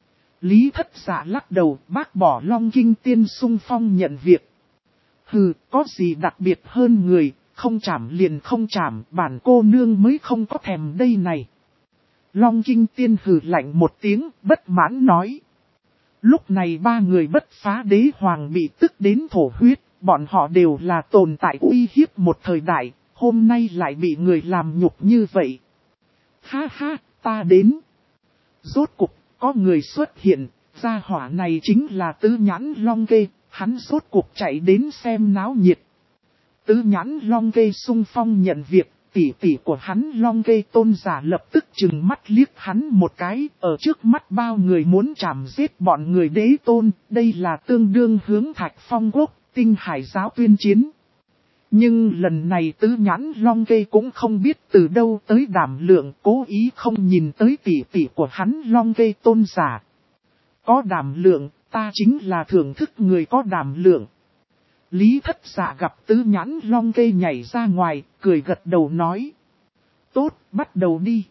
Lý Thất Dạ lắc đầu, bác bỏ Long Kinh Tiên xung phong nhận việc. Hừ, có gì đặc biệt hơn người, không chảm liền không chảm, bản cô nương mới không có thèm đây này. Long Kinh Tiên hừ lạnh một tiếng, bất mãn nói. Lúc này ba người bất phá đế hoàng bị tức đến thổ huyết, bọn họ đều là tồn tại uy hiếp một thời đại, hôm nay lại bị người làm nhục như vậy. Ha ha, ta đến. Rốt cục, có người xuất hiện, gia hỏa này chính là Tứ Nhãn Long Kê, hắn rốt cục chạy đến xem náo nhiệt. Tứ Nhãn Long Kê xung phong nhận việc, tỷ tỷ của hắn Long Kê Tôn giả lập tức trừng mắt liếc hắn một cái, ở trước mắt bao người muốn chảm giết bọn người đế tôn, đây là tương đương hướng Thạch Phong Quốc, Tinh Hải giáo tuyên chiến. Nhưng lần này Tứ Nhãn Long Kê cũng không biết từ đâu tới đảm lượng, cố ý không nhìn tới tỷ tỷ của hắn Long Kê Tôn giả. Có đảm lượng, ta chính là thưởng thức người có đảm lượng. Lý Thất Dạ gặp Tứ Nhãn Long Kê nhảy ra ngoài, cười gật đầu nói. Tốt, bắt đầu đi.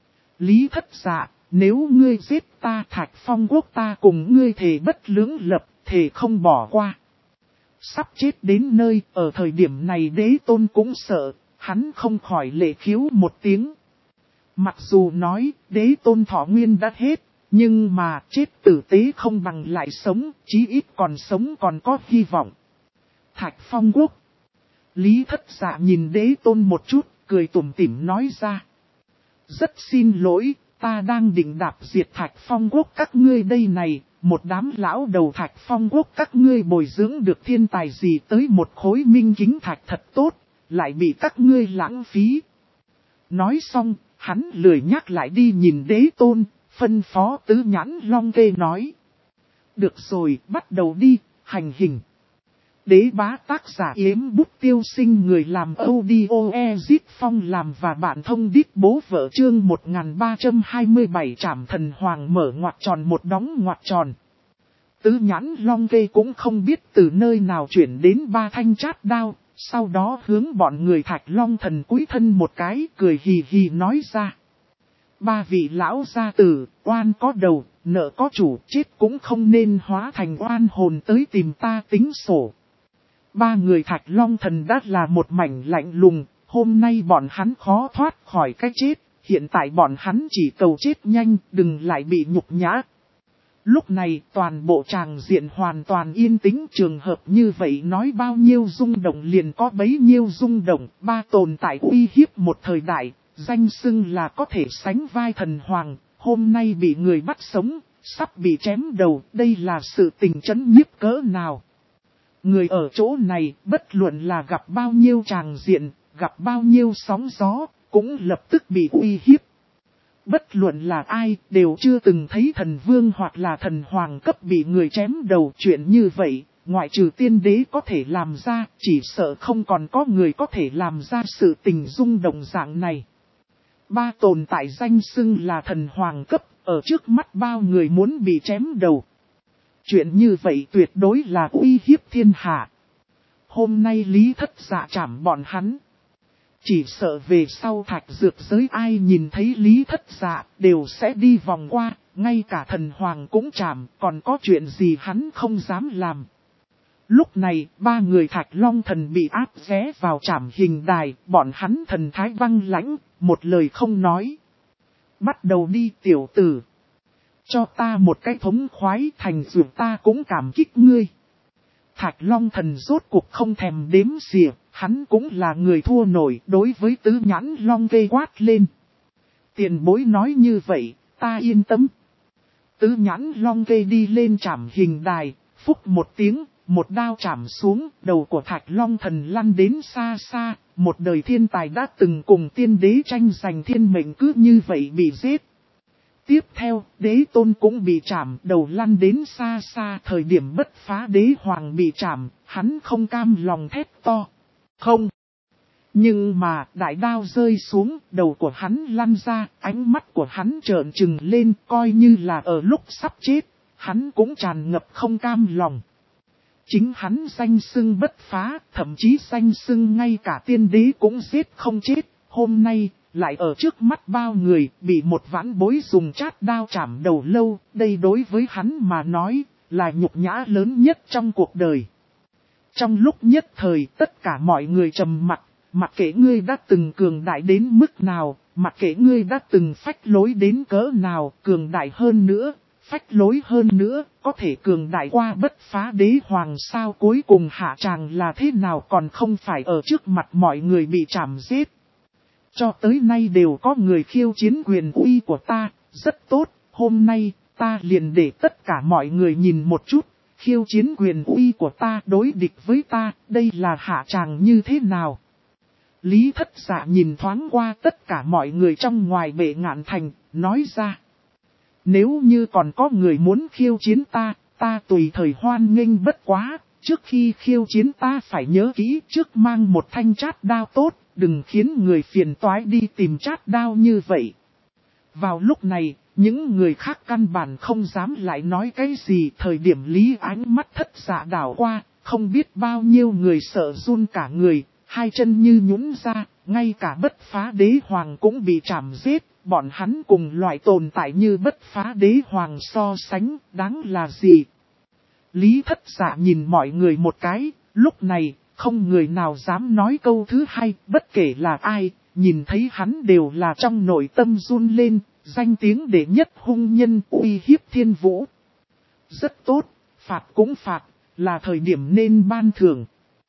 Lý Thất Dạ, nếu ngươi giết ta Thạch Phong Quốc ta cùng ngươi thề bất lưỡng lập, thề không bỏ qua. Sắp chết đến nơi, ở thời điểm này đế tôn cũng sợ, hắn không khỏi lệ khiếu một tiếng. Mặc dù nói, đế tôn thọ nguyên đã hết, nhưng mà chết tử tế không bằng lại sống, chí ít còn sống còn có hy vọng. Thạch Phong Quốc. Lý Thất Dạ nhìn đế tôn một chút, cười tủm tỉm nói ra. Rất xin lỗi, ta đang định đạp diệt Thạch Phong Quốc các ngươi đây này, một đám lão đầu Thạch Phong Quốc các ngươi bồi dưỡng được thiên tài gì tới một khối minh kính thạch thật tốt, lại bị các ngươi lãng phí. Nói xong, hắn lười nhắc lại đi nhìn đế tôn, phân phó Tứ Nhãn Long Kê nói. Được rồi, bắt đầu đi, hành hình. Đế bá tác giả Yếm Bút Tiêu Sinh người làm audio Ezit Phong làm và bạn thông đít bố vợ chương 1327 Trảm Thần Hoàng mở ngoặc tròn một đóng ngoặc tròn. Tứ Nhãn Long Kê cũng không biết từ nơi nào chuyển đến ba thanh chát đao, sau đó hướng bọn người Thạch Long Thần cúi thân một cái cười hì hì nói ra. Ba vị lão gia tử, oan có đầu, nợ có chủ, chết cũng không nên hóa thành oan hồn tới tìm ta tính sổ. Ba người Thạch Long Thần đã là một mảnh lạnh lùng, hôm nay bọn hắn khó thoát khỏi cái chết, hiện tại bọn hắn chỉ cầu chết nhanh, đừng lại bị nhục nhã. Lúc này toàn bộ tràng diện hoàn toàn yên tĩnh, trường hợp như vậy nói bao nhiêu rung động liền có bấy nhiêu rung động. Ba tồn tại uy hiếp một thời đại, danh xưng là có thể sánh vai thần hoàng, hôm nay bị người bắt sống, sắp bị chém đầu, đây là sự tình chấn nhiếp cỡ nào. Người ở chỗ này, bất luận là gặp bao nhiêu tràng diện, gặp bao nhiêu sóng gió, cũng lập tức bị uy hiếp. Bất luận là ai, đều chưa từng thấy thần vương hoặc là thần hoàng cấp bị người chém đầu. Chuyện như vậy, ngoại trừ tiên đế có thể làm ra, chỉ sợ không còn có người có thể làm ra sự tình rung động dạng này. Ba tồn tại danh xưng là thần hoàng cấp, ở trước mắt bao người muốn bị chém đầu. Chuyện như vậy tuyệt đối là uy hiếp thiên hạ. Hôm nay Lý Thất Dạ trảm bọn hắn. Chỉ sợ về sau thạch dược giới ai nhìn thấy Lý Thất Dạ đều sẽ đi vòng qua, ngay cả thần hoàng cũng trảm, còn có chuyện gì hắn không dám làm. Lúc này, ba người Thạch Long Thần bị áp vé vào trảm hình đài, bọn hắn thần thái băng lãnh, một lời không nói. Bắt đầu đi tiểu tử. Cho ta một cái thống khoái, thành dược ta cũng cảm kích ngươi. Thạch Long Thần rốt cuộc không thèm đếm xỉa, hắn cũng là người thua nổi, đối với Tứ Nhãn Long Kê quát lên. Tiền bối nói như vậy, ta yên tâm. Tứ Nhãn Long Kê đi lên trảm hình đài, phúc một tiếng, một đao chảm xuống, đầu của Thạch Long Thần lăn đến xa xa, một đời thiên tài đã từng cùng tiên đế tranh giành thiên mệnh cứ như vậy bị giết. Tiếp theo, đế tôn cũng bị chảm, đầu lăn đến xa xa, thời điểm Bất Phá Đế Hoàng bị chảm, hắn không cam lòng thét to. Không! Nhưng mà, đại đao rơi xuống, đầu của hắn lăn ra, ánh mắt của hắn trợn trừng lên, coi như là ở lúc sắp chết, hắn cũng tràn ngập không cam lòng. Chính hắn danh xưng bất phá, thậm chí danh xưng ngay cả tiên đế cũng giết không chết, hôm nay, lại ở trước mắt bao người, bị một vãn bối dùng chát đao chảm đầu lâu, đây đối với hắn mà nói, là nhục nhã lớn nhất trong cuộc đời. Trong lúc nhất thời, tất cả mọi người trầm mặc, mặc kệ ngươi đã từng cường đại đến mức nào, mặc kệ ngươi đã từng phách lối đến cỡ nào, cường đại hơn nữa, phách lối hơn nữa, có thể cường đại qua Bất Phá Đế Hoàng sao, cuối cùng hạ tràng là thế nào còn không phải ở trước mặt mọi người bị chảm giết. Cho tới nay đều có người khiêu chiến quyền uy của ta, rất tốt, hôm nay, ta liền để tất cả mọi người nhìn một chút, khiêu chiến quyền uy của ta đối địch với ta, đây là hạ tràng như thế nào. Lý Thất Dạ nhìn thoáng qua tất cả mọi người trong ngoài Bệ Ngạn Thành, nói ra. Nếu như còn có người muốn khiêu chiến ta, ta tùy thời hoan nghênh, bất quá, trước khi khiêu chiến ta phải nhớ kỹ trước mang một thanh chát đao tốt. Đừng khiến người phiền toái đi tìm chát đao như vậy. Vào lúc này, những người khác căn bản không dám lại nói cái gì. Thời điểm Lý ánh mắt Thất Dạ đảo qua, không biết bao nhiêu người sợ run cả người, hai chân như nhũn ra, ngay cả Bất Phá Đế Hoàng cũng bị chảm giết. Bọn hắn cùng loại tồn tại như Bất Phá Đế Hoàng so sánh, đáng là gì? Lý Thất Dạ nhìn mọi người một cái, lúc này, không người nào dám nói câu thứ hai, bất kể là ai, nhìn thấy hắn đều là trong nội tâm run lên, danh tiếng đệ nhất hung nhân uy hiếp thiên vũ. Rất tốt, phạt cũng phạt, là thời điểm nên ban thưởng.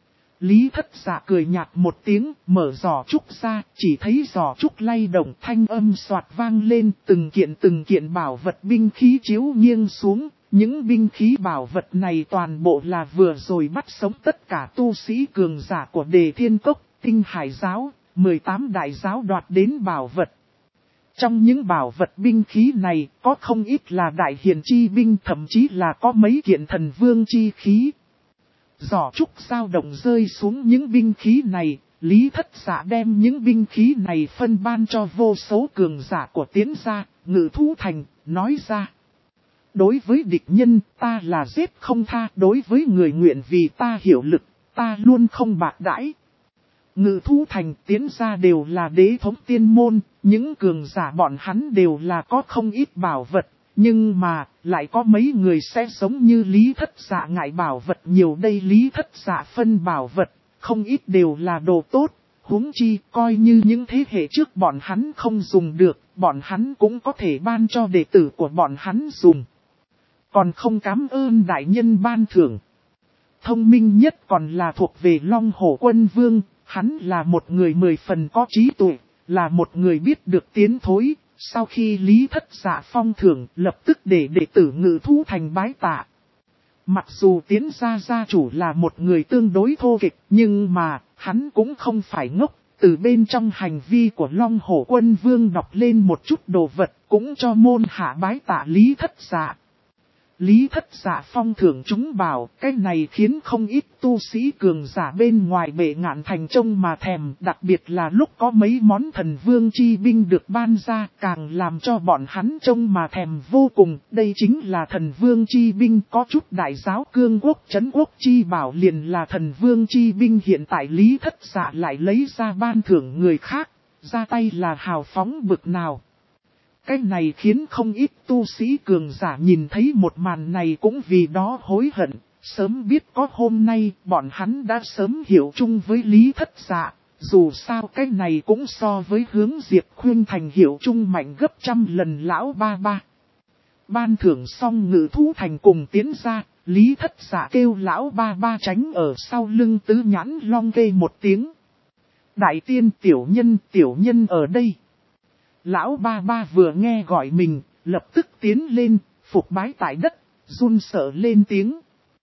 Lý Thất Dạ cười nhạt một tiếng, mở giỏ trúc ra, chỉ thấy giỏ trúc lay động, thanh âm xoạt vang lên, từng kiện bảo vật binh khí chiếu nghiêng xuống. Những binh khí bảo vật này toàn bộ là vừa rồi bắt sống tất cả tu sĩ cường giả của Đề Thiên Cốc, Tinh Hải Giáo, 18 đại giáo đoạt đến bảo vật. Trong những bảo vật binh khí này có không ít là đại hiền chi binh, thậm chí là có mấy kiện thần vương chi khí. Giỏ trúc dao động rơi xuống những binh khí này, Lý Thất Dạ đem những binh khí này phân ban cho vô số cường giả của Tiến gia, Ngự Thú Thành, nói ra. Đối với địch nhân, ta là giết không tha, đối với người nguyện vì ta hiệu lực, ta luôn không bạc đãi. Ngự Thú Thành, Tiến gia đều là đế thống tiên môn, những cường giả bọn hắn đều là có không ít bảo vật, nhưng mà, lại có mấy người sẽ giống như Lý Thất Dạ ngại bảo vật nhiều đây. Lý Thất Dạ phân bảo vật, không ít đều là đồ tốt, huống chi coi như những thế hệ trước bọn hắn không dùng được, bọn hắn cũng có thể ban cho đệ tử của bọn hắn dùng. Còn không cảm ơn đại nhân ban thưởng. Thông minh nhất còn là thuộc về Long Hổ Quân Vương, hắn là một người 10 phần có trí tuệ, là một người biết được tiến thối. Sau khi Lý Thất Dạ phong thưởng, lập tức để đệ tử Ngự Thú Thành bái tạ. Mặc dù Tiến gia chủ là một người tương đối thô kịch, nhưng mà, hắn cũng không phải ngốc. Từ bên trong hành vi của Long Hổ Quân Vương đọc lên một chút đồ vật, cũng cho môn hạ bái tạ Lý Thất Dạ. Lý Thất Dạ phong thưởng chúng bảo, cái này khiến không ít tu sĩ cường giả bên ngoài bệ ngạn thành trông mà thèm, đặc biệt là lúc có mấy món thần vương chi binh được ban ra, càng làm cho bọn hắn trông mà thèm vô cùng. Đây chính là thần vương chi binh, có chút đại giáo cương quốc trấn quốc chi bảo liền là thần vương chi binh, hiện tại Lý Thất Dạ lại lấy ra ban thưởng người khác, ra tay là hào phóng bực nào. Cái này khiến không ít tu sĩ cường giả nhìn thấy một màn này cũng vì đó hối hận. Sớm biết có hôm nay, bọn hắn đã sớm hiểu chung với Lý Thất Dạ. Dù sao cái này cũng so với hướng Diệp Khuyên Thành hiểu chung mạnh gấp trăm lần lão ba ba. Ban thưởng xong Ngự Thú Thành cùng tiến ra, Lý Thất Dạ kêu lão ba ba tránh ở sau lưng Tứ Nhãn Long kê một tiếng. Đại tiên tiểu nhân ở đây. Lão ba ba vừa nghe gọi mình, lập tức tiến lên, phục bái tại đất, run sợ lên tiếng.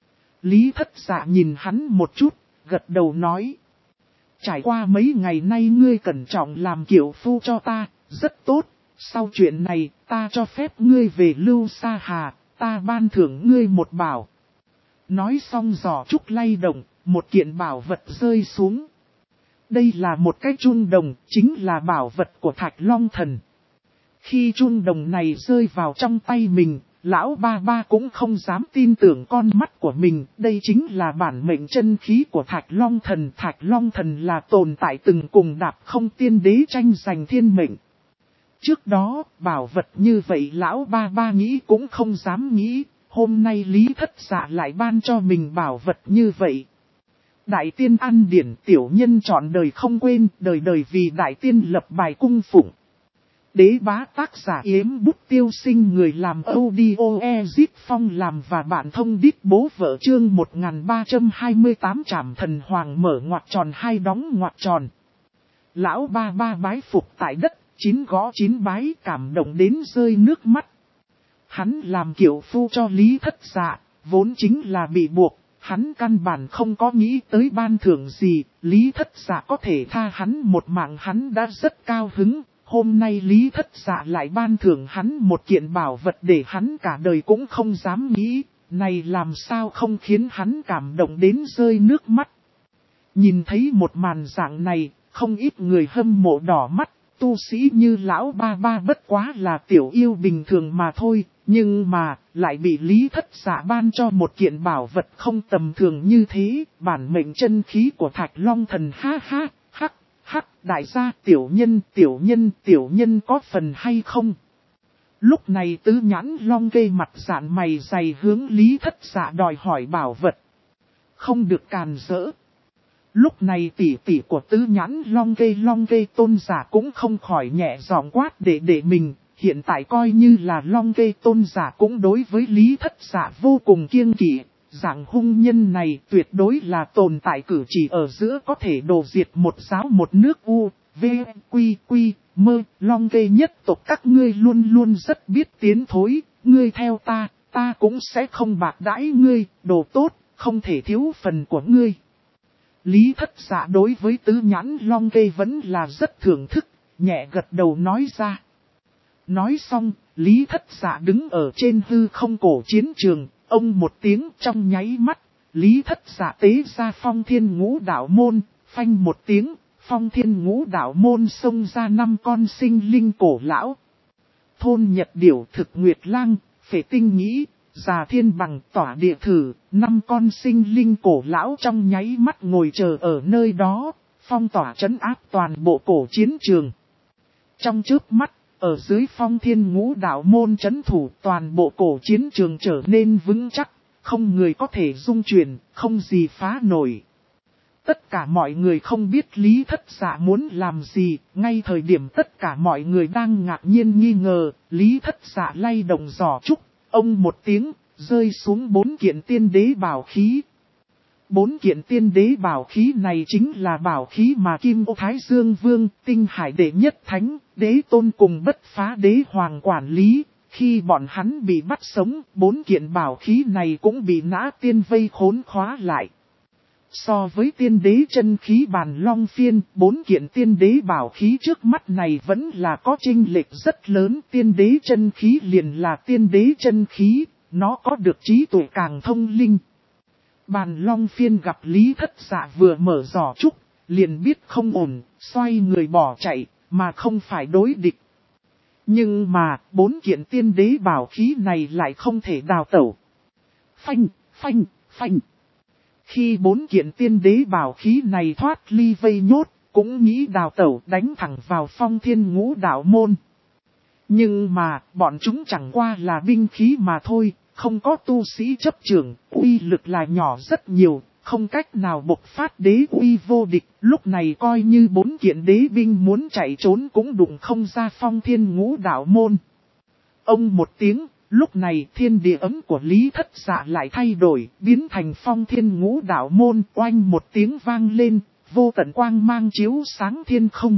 Lý Thất Dạ nhìn hắn một chút, gật đầu nói. Trải qua mấy ngày nay ngươi cẩn trọng làm kiệu phu cho ta, rất tốt. Sau chuyện này, ta cho phép ngươi về Lưu Sa Hà, ta ban thưởng ngươi một bảo. Nói xong giỏ trúc lay động, một kiện bảo vật rơi xuống. Đây là một cái chun đồng, chính là bảo vật của Thạch Long Thần. Khi chun đồng này rơi vào trong tay mình, lão ba ba cũng không dám tin tưởng con mắt của mình. Đây chính là bản mệnh chân khí của Thạch Long Thần. Thạch Long Thần là tồn tại từng cùng Đạp Không tiên đế tranh giành thiên mệnh. Trước đó, bảo vật như vậy lão ba ba nghĩ cũng không dám nghĩ. Hôm nay Lý Thất Dạ lại ban cho mình bảo vật như vậy. Đại tiên ăn điển tiểu nhân chọn đời không quên, đời đời vì đại tiên lập bài cung phụng. Đế bá tác giả Yếm Bút Tiêu Sinh, người làm audio Ezip Phong làm và bản thông đít bố vợ chương 1328 Trảm Thần Hoàng mở ngoặc tròn hai đóng ngoặc tròn. Lão ba ba bái phục tại đất, 9 gõ 9 bái, cảm động đến rơi nước mắt. Hắn làm kiệu phu cho Lý Thất Dạ, vốn chính là bị buộc. Hắn căn bản không có nghĩ tới ban thưởng gì, Lý Thất Dạ có thể tha hắn một mạng hắn đã rất cao hứng. Hôm nay Lý Thất Dạ lại ban thưởng hắn một kiện bảo vật để hắn cả đời cũng không dám nghĩ, này làm sao không khiến hắn cảm động đến rơi nước mắt. Nhìn thấy một màn dạng này, không ít người hâm mộ đỏ mắt, tu sĩ như lão ba ba bất quá là tiểu yêu bình thường mà thôi. Nhưng mà, lại bị Lý Thất Dạ ban cho một kiện bảo vật không tầm thường như thế, bản mệnh chân khí của Thạch Long Thần ha ha, hắc, đại gia tiểu nhân có phần hay không? Lúc này Tứ Nhãn Long kê mặt dạn mày dày hướng Lý Thất Dạ đòi hỏi bảo vật. Không được càn rỡ. Lúc này tỷ tỷ của Tứ Nhãn Long kê tôn giả cũng không khỏi nhẹ giọng quát để mình. Hiện tại coi như là Long kê tôn giả cũng đối với Lý Thất Dạ vô cùng kiêng kỵ. Dạng hung nhân này tuyệt đối là tồn tại cử chỉ ở giữa có thể đổ diệt một giáo một nước U, V, Quy, Mơ. Long kê nhất tộc các ngươi luôn luôn rất biết tiến thối. Ngươi theo ta cũng sẽ không bạc đãi ngươi, đồ tốt, không thể thiếu phần của ngươi. Lý Thất Dạ đối với Tứ Nhãn Long kê vẫn là rất thưởng thức, nhẹ gật đầu nói ra. Nói xong, Lý Thất Dạ đứng ở trên hư không cổ chiến trường, ông một tiếng trong nháy mắt, Lý Thất Dạ tế ra Phong Thiên Ngũ Đạo Môn, phanh một tiếng, Phong Thiên Ngũ Đạo Môn xông ra 5 con sinh linh cổ lão. Thôn Nhật Điểu, Thực Nguyệt Lang, Phệ Tinh Nhĩ, Già Thiên Bằng, Tỏa Địa Thử, 5 con sinh linh cổ lão trong nháy mắt ngồi chờ ở nơi đó, phong tỏa trấn áp toàn bộ cổ chiến trường. Trong chớp mắt, ở dưới Phong Thiên Ngũ Đạo Môn trấn thủ, toàn bộ cổ chiến trường trở nên vững chắc, không người có thể dung chuyển, không gì phá nổi. Tất cả mọi người không biết Lý Thất Dạ muốn làm gì, ngay thời điểm tất cả mọi người đang ngạc nhiên nghi ngờ, Lý Thất Dạ lay động giỏ trúc, ông một tiếng, rơi xuống 4 kiện tiên đế bảo khí. 4 kiện tiên đế bảo khí này chính là bảo khí mà Kim Ô Thái Dương Vương, Tinh Hải Đệ Nhất Thánh, Đế Tôn cùng Bất Phá Đế Hoàng quản lý. Khi bọn hắn bị bắt sống, 4 kiện bảo khí này cũng bị Nã Tiên vây khốn khóa lại. So với tiên đế chân khí Bàn Long Phiên, 4 kiện tiên đế bảo khí trước mắt này vẫn là có chênh lệch rất lớn. Tiên đế chân khí liền là tiên đế chân khí, nó có được trí tuệ càng thông linh. Bàn Long Phiên gặp Lý Thất Dạ vừa mở giỏ trúc, liền biết không ổn, xoay người bỏ chạy, mà không phải đối địch. Nhưng mà, 4 kiện tiên đế bảo khí này lại không thể đào tẩu. Phanh, phanh, phanh. Khi 4 kiện tiên đế bảo khí này thoát ly vây nhốt, cũng nghĩ đào tẩu đánh thẳng vào Phong Thiên Ngũ Đạo môn. Nhưng mà, bọn chúng chẳng qua là binh khí mà thôi, không có tu sĩ chấp trưởng, uy lực là nhỏ rất nhiều, không cách nào bộc phát đế uy vô địch. Lúc này coi như 4 kiện đế binh muốn chạy trốn cũng đụng không ra Phong Thiên Ngũ Đạo môn. Ông một tiếng, lúc này thiên địa ấm của Lý Thất Dạ lại thay đổi, biến thành Phong Thiên Ngũ Đạo môn. Oanh một tiếng vang lên, vô tận quang mang chiếu sáng thiên không.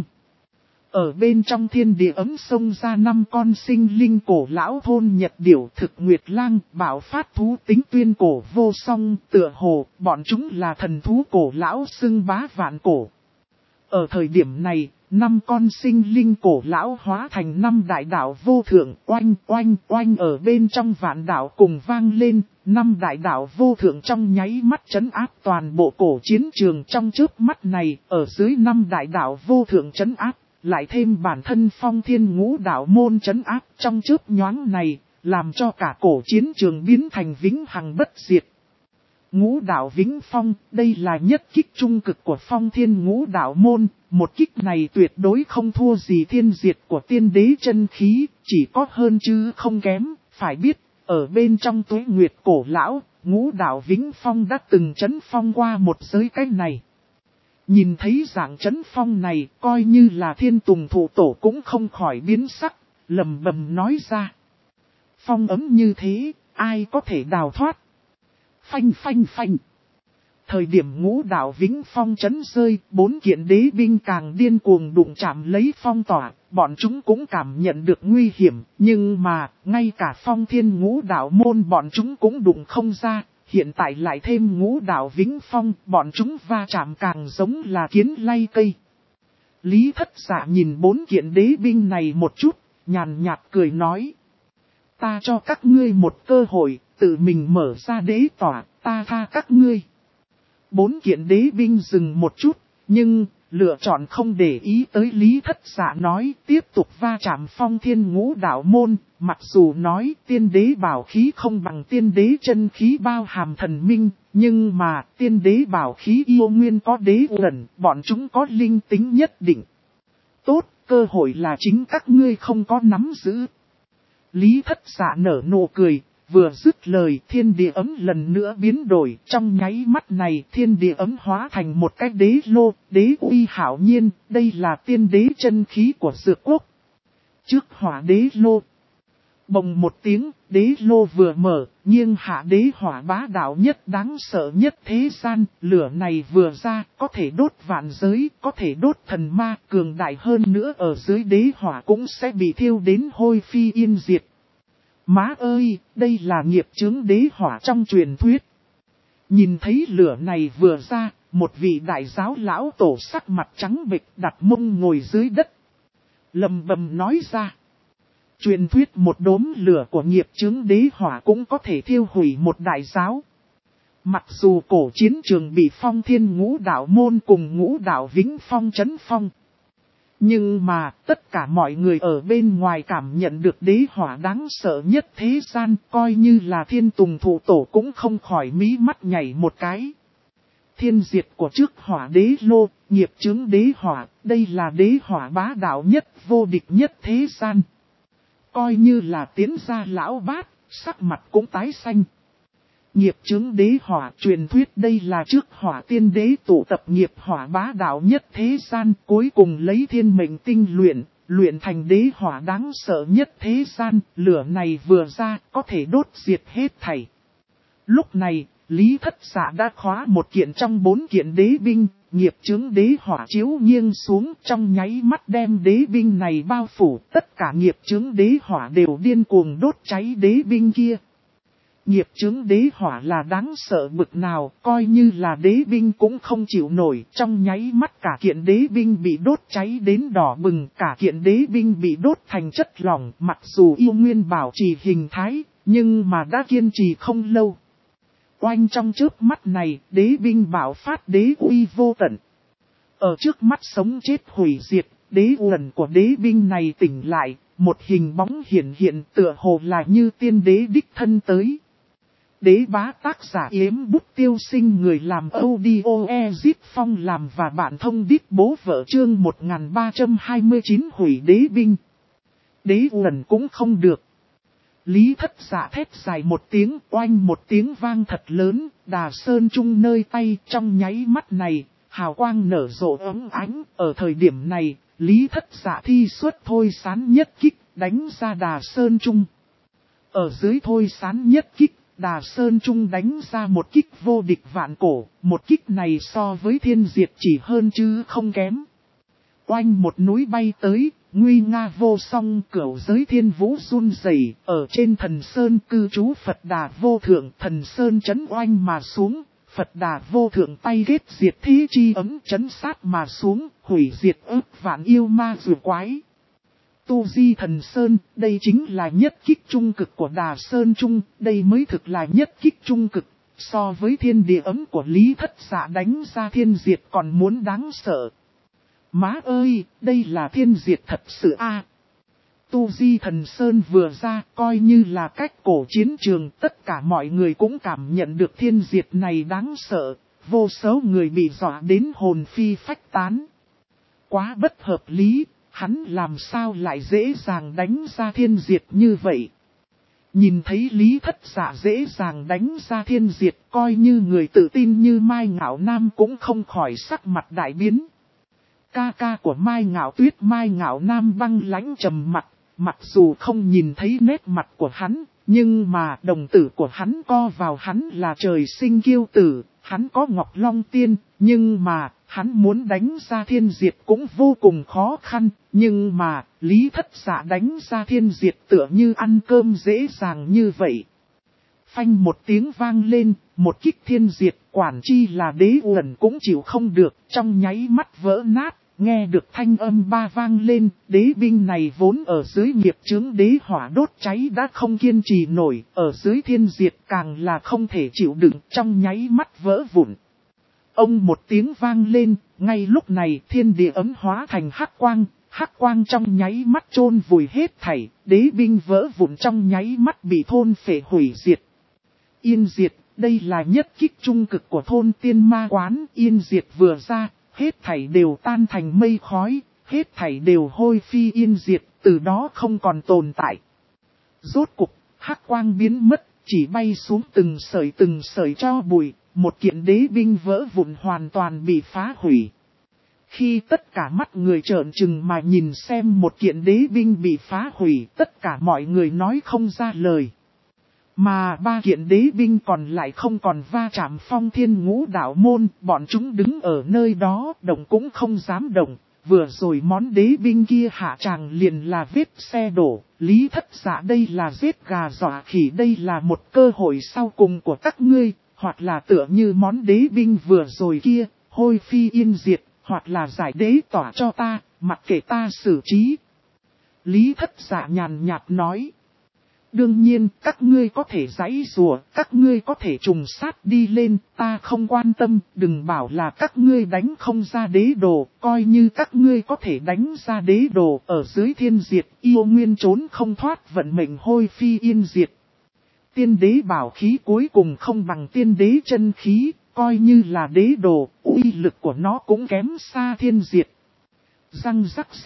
Ở bên trong thiên địa ấm xông ra 5 con sinh linh cổ lão thôn Nhật Điểu Thực Nguyệt Lang, Bảo Phát thú tính tuyên cổ vô song, tựa hồ, bọn chúng là thần thú cổ lão xưng bá vạn cổ. Ở thời điểm này, 5 con sinh linh cổ lão hóa thành 5 đại đạo vô thượng, oanh oanh oanh ở bên trong vạn đạo cùng vang lên, 5 đại đạo vô thượng trong nháy mắt trấn áp toàn bộ cổ chiến trường trong chớp mắt này, ở dưới 5 đại đạo vô thượng trấn áp. Lại thêm bản thân Phong Thiên Ngũ Đạo môn trấn áp trong chớp nhoáng này, làm cho cả cổ chiến trường biến thành vĩnh hằng bất diệt. Ngũ Đạo Vĩnh Phong, đây là nhất kích trung cực của Phong Thiên Ngũ Đạo môn, một kích này tuyệt đối không thua gì thiên diệt của tiên đế chân khí, chỉ có hơn chứ không kém, phải biết, ở bên trong Tuế Nguyệt cổ lão, Ngũ Đạo Vĩnh Phong đã từng trấn phong qua một giới cách này. Nhìn thấy dạng trấn phong này, coi như là Thiên Tùng Thụ Tổ cũng không khỏi biến sắc, lầm bầm nói ra. Phong ấm như thế, ai có thể đào thoát? Phanh phanh phanh. Thời điểm Ngũ Đạo Vĩnh Phong trấn rơi, 4 kiện đế binh càng điên cuồng đụng chạm lấy phong tỏa, bọn chúng cũng cảm nhận được nguy hiểm, nhưng mà, ngay cả Phong Thiên Ngũ Đạo môn bọn chúng cũng đụng không ra. Hiện tại lại thêm Ngũ Đạo Vĩnh Phong, bọn chúng va chạm càng giống là kiến lay cây. Lý Thất Dạ nhìn 4 kiện đế binh này một chút, nhàn nhạt cười nói. Ta cho các ngươi một cơ hội, tự mình mở ra đế tỏa, ta tha các ngươi. 4 kiện đế binh dừng một chút, nhưng lựa chọn không để ý tới Lý Thất Dạ nói, tiếp tục va chạm Phong Thiên Ngũ Đạo môn. Mặc dù nói tiên đế bảo khí không bằng tiên đế chân khí bao hàm thần minh, nhưng mà tiên đế bảo khí yêu nguyên có đế uẩn, bọn chúng có linh tính nhất định. Tốt, cơ hội là chính các ngươi không có nắm giữ. Lý Thất Dạ nở nụ cười, vừa dứt lời thiên địa ấm lần nữa biến đổi, trong nháy mắt này thiên địa ấm hóa thành một cái đế lô, đế uy hảo nhiên, đây là tiên đế chân khí của Dược Quốc. Trước hỏa đế lô. Bồng một tiếng, đế lô vừa mở, nghiêng hạ đế hỏa bá đạo nhất đáng sợ nhất thế gian, lửa này vừa ra, có thể đốt vạn giới, có thể đốt thần ma, cường đại hơn nữa ở dưới đế hỏa cũng sẽ bị thiêu đến hôi phi yên diệt. Má ơi, đây là nghiệp chướng đế hỏa trong truyền thuyết. Nhìn thấy lửa này vừa ra, một vị đại giáo lão tổ sắc mặt trắng bệch đặt mông ngồi dưới đất. Lầm bầm nói ra. Truyền thuyết một đốm lửa của nghiệp chướng đế hỏa cũng có thể thiêu hủy một đại giáo. Mặc dù cổ chiến trường bị Phong Thiên Ngũ Đạo môn cùng Ngũ Đạo Vĩnh Phong trấn phong. Nhưng mà tất cả mọi người ở bên ngoài cảm nhận được đế hỏa đáng sợ nhất thế gian, coi như là Thiên Tùng Thụ Tổ cũng không khỏi mí mắt nhảy một cái. Thiên diệt của trước hỏa đế lô, nghiệp chướng đế hỏa, đây là đế hỏa bá đạo nhất, vô địch nhất thế gian. Coi như là tiến gia lão bát, sắc mặt cũng tái xanh. Nghiệp chướng đế hỏa truyền thuyết đây là trước hỏa tiên đế tụ tập nghiệp hỏa bá đạo nhất thế gian, cuối cùng lấy thiên mệnh tinh luyện, luyện thành đế hỏa đáng sợ nhất thế gian, lửa này vừa ra có thể đốt diệt hết thảy. Lúc này, Lý Thất Dạ đã khóa một kiện trong 4 kiện đế binh, nghiệp chướng đế hỏa chiếu nghiêng xuống trong nháy mắt đem đế binh này bao phủ, tất cả nghiệp chướng đế hỏa đều điên cuồng đốt cháy đế binh kia. Nghiệp chướng đế hỏa là đáng sợ bực nào, coi như là đế binh cũng không chịu nổi, trong nháy mắt cả kiện đế binh bị đốt cháy đến đỏ bừng, cả kiện đế binh bị đốt thành chất lỏng, mặc dù yêu nguyên bảo trì hình thái, nhưng mà đã kiên trì không lâu. Oanh trong trước mắt này, đế binh bạo phát đế uy vô tận. Ở trước mắt sống chết hủy diệt, đế uẩn của đế binh này tỉnh lại, một hình bóng hiển hiện tựa hồ là như tiên đế đích thân tới. Đế bá tác giả Yếm Bút Tiêu Sinh, người làm audio Ezip Phong làm và bạn thông đít bố vợ chương 1329 hủy đế binh. Đế uẩn cũng không được. Lý Thất Dạ thét dài một tiếng, oanh một tiếng vang thật lớn, Đà Sơn Trung nơi tay trong nháy mắt này, hào quang nở rộ ấm ánh. Ở thời điểm này, Lý Thất Dạ thi xuất thôi sán nhất kích, đánh ra Đà Sơn Trung. Ở dưới thôi sán nhất kích, Đà Sơn Trung đánh ra một kích vô địch vạn cổ, một kích này so với thiên diệt chỉ hơn chứ không kém. Oanh một núi bay tới, nguy nga vô song, cửu giới thiên vũ run rẩy, ở trên thần sơn cư trú Phật Đà vô thượng, thần sơn chấn oanh mà xuống, Phật Đà vô thượng tay ghét diệt thế chi ấm chấn sát mà xuống, hủy diệt ức vạn yêu ma rùa quái. Tu di thần sơn, đây chính là nhất kích trung cực của Đà Sơn Trung, đây mới thực là nhất kích trung cực, so với thiên địa ấm của Lý Thất Dạ đánh ra thiên diệt còn muốn đáng sợ. Má ơi, đây là thiên diệt thật sự a. Tu di thần sơn vừa ra, coi như là cách cổ chiến trường, tất cả mọi người cũng cảm nhận được thiên diệt này đáng sợ, vô số người bị dọa đến hồn phi phách tán. Quá bất hợp lý, hắn làm sao lại dễ dàng đánh ra thiên diệt như vậy. Nhìn thấy Lý Thất Dạ dễ dàng đánh ra thiên diệt, coi như người tự tin như Mai Ngạo Nam cũng không khỏi sắc mặt đại biến. Ca ca của Mai Ngạo Tuyết, Mai Ngạo Nam băng lãnh trầm mặt, mặc dù không nhìn thấy nét mặt của hắn, nhưng mà đồng tử của hắn co vào, hắn là trời sinh kiêu tử, hắn có Ngọc Long Tiên, nhưng mà hắn muốn đánh ra thiên diệt cũng vô cùng khó khăn, nhưng mà Lý Thất Dạ đánh ra thiên diệt tựa như ăn cơm dễ dàng như vậy. Phanh một tiếng vang lên, một kích thiên diệt, quản chi là đế uẩn cũng chịu không được, trong nháy mắt vỡ nát, nghe được thanh âm ba vang lên, đế binh này vốn ở dưới nghiệp chướng đế hỏa đốt cháy đã không kiên trì nổi, ở dưới thiên diệt càng là không thể chịu đựng, trong nháy mắt vỡ vụn. Ông một tiếng vang lên, ngay lúc này thiên địa ấm hóa thành hắc quang trong nháy mắt chôn vùi hết thảy, đế binh vỡ vụn trong nháy mắt bị thôn phệ hủy diệt. Yên diệt, đây là nhất kích trung cực của thôn tiên ma quán, yên diệt vừa ra, hết thảy đều tan thành mây khói, hết thảy đều hôi phi yên diệt, từ đó không còn tồn tại. Rốt cục, hắc quang biến mất, chỉ bay xuống từng sợi tro bụi, một kiện đế binh vỡ vụn hoàn toàn bị phá hủy. Khi tất cả mắt người trợn trừng mà nhìn xem một kiện đế binh bị phá hủy, tất cả mọi người nói không ra lời. Mà ba kiện đế binh còn lại không còn va chạm Phong Thiên Ngũ Đạo môn, bọn chúng đứng ở nơi đó, động cũng không dám động. Vừa rồi món đế binh kia hạ tràng liền là vết xe đổ, Lý Thất Dạ đây là giết gà dọa khỉ, đây là một cơ hội sau cùng của các ngươi, hoặc là tựa như món đế binh vừa rồi kia, hôi phi yên diệt, hoặc là giải đế tỏa cho ta, mặc kệ ta xử trí. Lý Thất Dạ nhàn nhạt nói. Đương nhiên, các ngươi có thể giãy giụa, các ngươi có thể trùng sát đi lên, ta không quan tâm, đừng bảo là các ngươi đánh không ra đế đồ, coi như các ngươi có thể đánh ra đế đồ, ở dưới thiên diệt, yêu nguyên trốn không thoát vận mệnh hôi phi yên diệt. Tiên đế bảo khí cuối cùng không bằng tiên đế chân khí, coi như là đế đồ, uy lực của nó cũng kém xa thiên diệt. Răng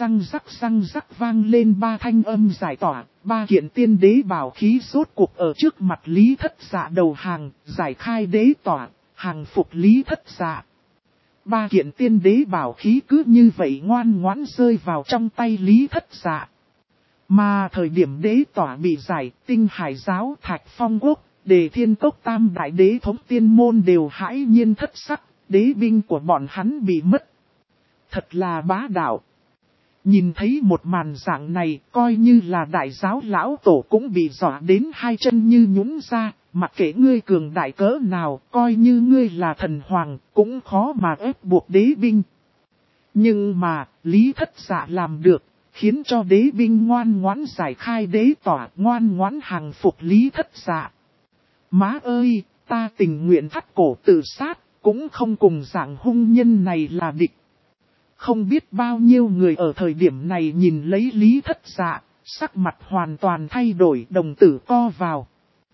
rắc vang lên ba thanh âm giải tỏa, ba kiện tiên đế bảo khí rốt cuộc ở trước mặt Lý Thất Dạ đầu hàng, giải khai đế tỏa, hàng phục Lý Thất Dạ. ba kiện tiên đế bảo khí cứ như vậy ngoan ngoãn rơi vào trong tay Lý Thất Dạ. Mà thời điểm đế tỏa bị giải, Tinh Hải giáo, Thạch Phong quốc, Đề Thiên Cốc tam đại đế thống tiên môn đều hãi nhiên thất sắc, đế binh của bọn hắn bị mất. Thật là bá đạo. Nhìn thấy một màn dạng này, coi như là đại giáo lão tổ cũng bị dọa đến hai chân như nhũn ra, mặc kệ ngươi cường đại cỡ nào, coi như ngươi là thần hoàng, cũng khó mà ép buộc đế binh. Nhưng mà, Lý Thất Dạ làm được, khiến cho đế binh ngoan ngoãn giải khai đế tỏa, ngoan ngoãn hàng phục Lý Thất Dạ. Má ơi, ta tình nguyện thắt cổ tự sát, cũng không cùng dạng hung nhân này là địch. Không biết bao nhiêu người ở thời điểm này nhìn lấy Lý Thất Dạ, sắc mặt hoàn toàn thay đổi, đồng tử co vào.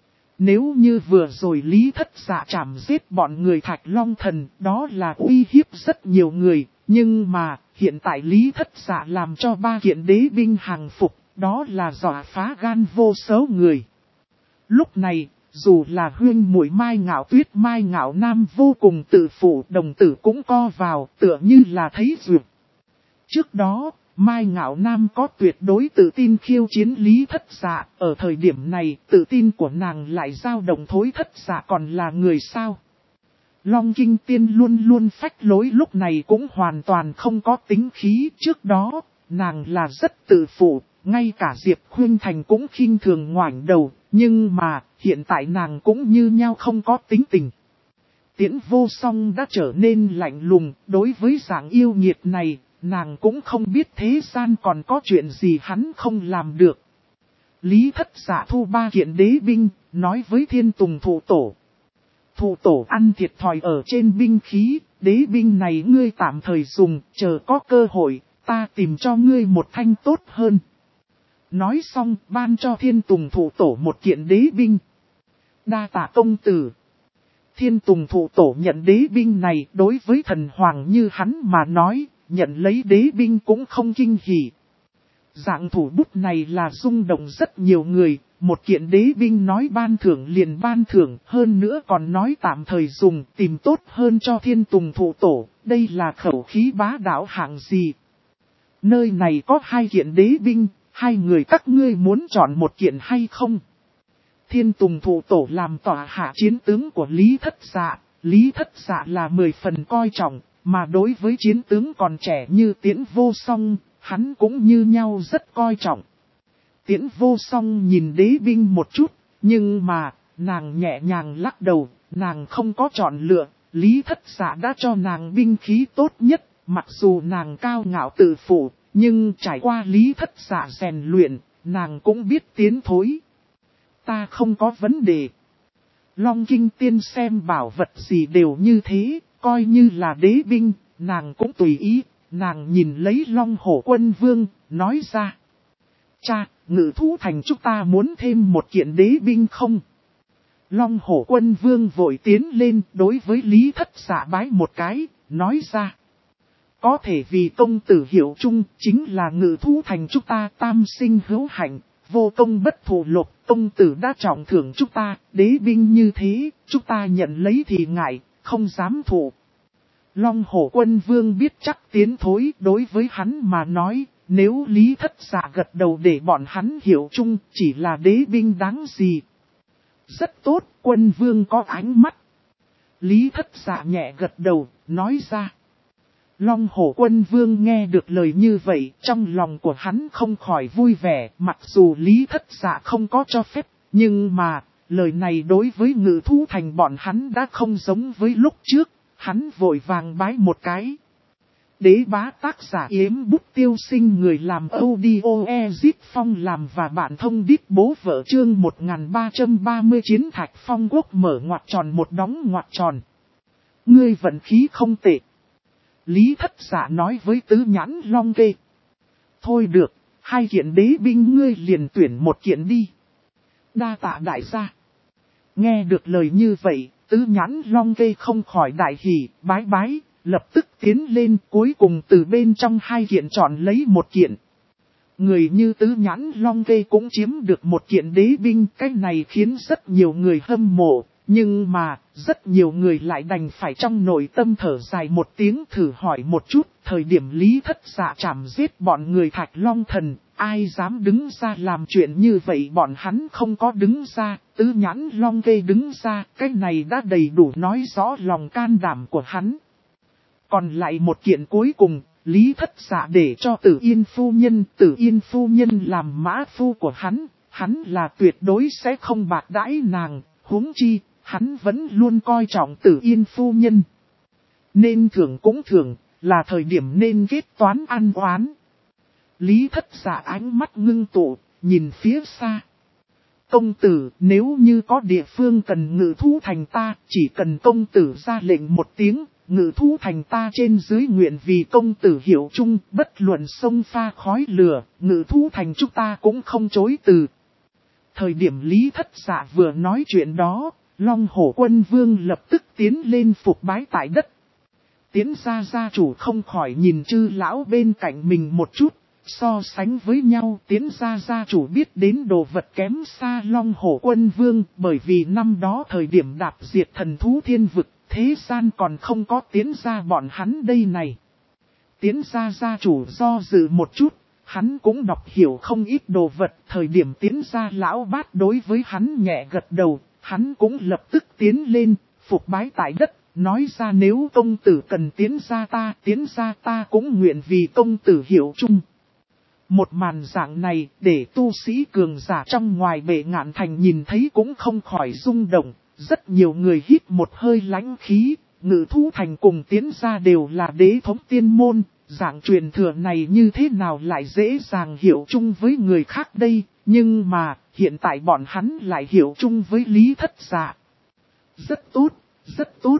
Nếu như vừa rồi Lý Thất Dạ chảm giết bọn người Thạch Long Thần, đó là uy hiếp rất nhiều người, nhưng mà hiện tại Lý Thất Dạ làm cho ba kiện đế binh hàng phục, đó là dọa phá gan vô số người. Lúc này, dù là huyên muội Mai Ngạo Tuyết Mai Ngạo Nam vô cùng tự phụ, đồng tử cũng co vào, tựa như là thấy duyệt. Trước đó, Mai Ngạo Nam có tuyệt đối tự tin khiêu chiến Lý Thất Dạ, ở thời điểm này tự tin của nàng lại dao động thối Thất Dạ còn là người sao. Long Kinh Tiên luôn luôn phách lối lúc này cũng hoàn toàn không có tính khí, trước đó, nàng là rất tự phụ, ngay cả Diệp Khuyên Thành cũng khinh thường ngoảnh đầu, nhưng mà hiện tại nàng cũng như nhau không có tính tình. Tiễn Vô Song đã trở nên lạnh lùng, đối với dạng yêu nghiệt này, nàng cũng không biết thế gian còn có chuyện gì hắn không làm được. Lý Thất Dạ thu ba kiện đế binh, nói với Thiên Tùng Thụ Tổ. Thụ Tổ ăn thiệt thòi ở trên binh khí, đế binh này ngươi tạm thời dùng, chờ có cơ hội, ta tìm cho ngươi một thanh tốt hơn. Nói xong, ban cho Thiên Tùng Thụ Tổ một kiện đế binh. Đa tạ công tử. Thiên Tùng Thụ Tổ nhận đế binh này, đối với thần hoàng như hắn mà nói, nhận lấy đế binh cũng không kinh hỉ. Dạng thủ bút này là rung động rất nhiều người, một kiện đế binh nói ban thưởng liền ban thưởng, hơn nữa còn nói tạm thời dùng, tìm tốt hơn cho Thiên Tùng Thụ Tổ, đây là khẩu khí bá đạo hạng gì. Nơi này có hai kiện đế binh, hai người các ngươi muốn chọn một kiện hay không? Thiên Tùng Thụ Tổ làm tỏa hạ chiến tướng của Lý Thất Dạ, Lý Thất Dạ là 10 phần coi trọng, mà đối với chiến tướng còn trẻ như Tiễn Vô Song, hắn cũng như nhau rất coi trọng. Tiễn Vô Song nhìn đế binh một chút, nhưng mà, nàng nhẹ nhàng lắc đầu, nàng không có chọn lựa, Lý Thất Dạ đã cho nàng binh khí tốt nhất, mặc dù nàng cao ngạo tự phụ, nhưng trải qua Lý Thất Dạ rèn luyện, nàng cũng biết tiến thối. Ta không có vấn đề. Long Kinh Tiên xem bảo vật gì đều như thế, coi như là đế binh, nàng cũng tùy ý, nàng nhìn lấy Long Hổ Quân Vương, nói ra. Cha, Ngự Thú Thành chúng ta muốn thêm một kiện đế binh không? Long Hổ Quân Vương vội tiến lên đối với Lý Thất Dạ bái một cái, nói ra. Có thể vì công tử hiểu chung, chính là Ngự Thú Thành chúng ta tam sinh hữu hạnh, vô công bất thù lục, công tử đã trọng thưởng chúng ta, đế binh như thế, chúng ta nhận lấy thì ngại, không dám thụ. Long Hổ Quân Vương biết chắc tiến thối, đối với hắn mà nói, nếu Lý Thất Dạ gật đầu để bọn hắn hiểu chung, chỉ là đế binh đáng gì. Rất tốt, Quân Vương có ánh mắt. Lý Thất Dạ nhẹ gật đầu, nói ra. Long Hổ Quân Vương nghe được lời như vậy, trong lòng của hắn không khỏi vui vẻ, mặc dù Lý Thất Dạ không có cho phép, nhưng mà, lời này đối với Ngự Thú Thành bọn hắn đã không giống với lúc trước, hắn vội vàng bái một cái. Đế bá tác giả Yếm Bút Tiêu Sinh, người làm audio Ezip Phong làm và bạn thông đít bố vợ chương 1330 Chiến Thạch Phong Quốc mở ngoặc tròn một đóng ngoặc tròn. Ngươi vận khí không tệ. Lý Thất Dạ nói với Tứ Nhãn Long Kê. Thôi được, hai kiện đế binh ngươi liền tuyển một kiện đi. Đa tạ đại gia. Nghe được lời như vậy, Tứ Nhãn Long Kê không khỏi đại hỉ, bái bái, lập tức tiến lên cuối cùng từ bên trong hai kiện chọn lấy một kiện. Người như Tứ Nhãn Long Kê cũng chiếm được một kiện đế binh, cái này khiến rất nhiều người hâm mộ, Nhưng mà, rất nhiều người lại đành phải trong nội tâm thở dài một tiếng thử hỏi một chút, thời điểm Lý Thất Dạ chảm giết bọn người Thạch Long Thần, ai dám đứng ra làm chuyện như vậy, bọn hắn không có đứng ra, Tứ Nhãn Long Kê đứng ra, cái này đã đầy đủ nói rõ lòng can đảm của hắn. Còn lại một kiện cuối cùng, Lý Thất Dạ để cho Tử Yên Phu Nhân làm mã phu của hắn là tuyệt đối sẽ không bạc đãi nàng, huống chi, hắn vẫn luôn coi trọng Tử Yên Phu Nhân. Nên thưởng cũng thưởng, là thời điểm nên kết toán ăn oán. Lý Thất Dạ ánh mắt ngưng tụ, nhìn phía xa. Công tử, nếu như có địa phương cần Ngự Thú Thành ta, chỉ cần công tử ra lệnh một tiếng, Ngự Thú Thành ta trên dưới nguyện vì công tử hiệu chung, bất luận sông pha khói lửa, Ngự Thú Thành chúng ta cũng không chối từ. Thời điểm Lý Thất Dạ vừa nói chuyện đó, Long Hổ Quân Vương lập tức tiến lên phục bái tại đất. Tiến gia gia chủ không khỏi nhìn Chư lão bên cạnh mình một chút, so sánh với nhau Tiến gia gia chủ biết đến đồ vật kém xa Long Hổ Quân Vương, bởi vì năm đó thời điểm đạp diệt thần thú thiên vực, thế gian còn không có Tiến gia bọn hắn đây này. Tiến gia gia chủ do dự một chút, hắn cũng đọc hiểu không ít đồ vật, thời điểm Tiến gia lão bát đối với hắn nhẹ gật đầu, hắn cũng lập tức tiến lên, phục bái tại đất, nói ra nếu công tử cần Tiến gia ta cũng nguyện vì công tử hiệu chung. Một màn dạng này để tu sĩ cường giả trong ngoài Bệ Ngạn Thành nhìn thấy cũng không khỏi rung động, rất nhiều người hít một hơi lãnh khí, Ngự Thú Thành cùng Tiến gia đều là đế thống tiên môn, dạng truyền thừa này như thế nào lại dễ dàng hiểu chung với người khác đây, nhưng mà hiện tại bọn hắn lại hiểu chung với Lý Thất Dạ. Rất tốt, rất tốt.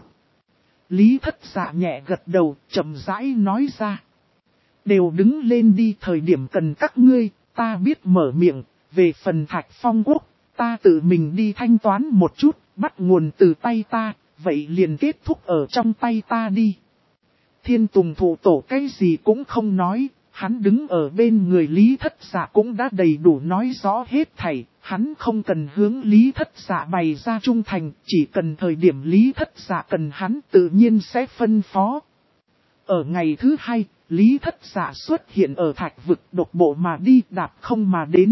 Lý Thất Dạ nhẹ gật đầu, chậm rãi nói ra. Đều đứng lên đi, thời điểm cần các ngươi, ta biết mở miệng, về phần Thạch Phong Quốc, ta tự mình đi thanh toán một chút, bắt nguồn từ tay ta, vậy liền kết thúc ở trong tay ta đi. Thiên Tùng Thụ Tổ cái gì cũng không nói, hắn đứng ở bên người Lý Thất Dạ cũng đã đầy đủ nói rõ hết thảy, hắn không cần hướng Lý Thất Dạ bày ra trung thành, chỉ cần thời điểm Lý Thất Dạ cần hắn tự nhiên sẽ phân phó. Ở ngày thứ hai, Lý Thất Dạ xuất hiện ở Thạch vực, độc bộ mà đi, đạp không mà đến.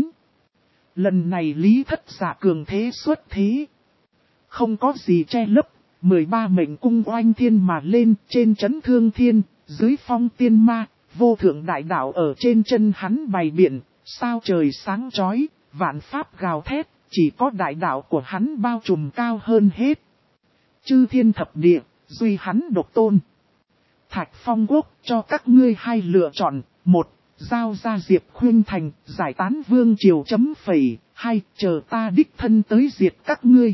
Lần này Lý Thất Dạ cường thế xuất thế, không có gì che lấp, 13 mệnh cung oanh thiên mà lên, trên chấn thương thiên, dưới phong tiên ma, vô thượng đại đạo ở trên chân hắn bày biện, sao trời sáng chói, vạn pháp gào thét, chỉ có đại đạo của hắn bao trùm cao hơn hết. Chư thiên thập địa, duy hắn độc tôn. Thạch Phong Quốc cho các ngươi hai lựa chọn, một, giao ra Diệp Khuynh Thành, giải tán vương triều chấm phẩy, hai, chờ ta đích thân tới diệt các ngươi.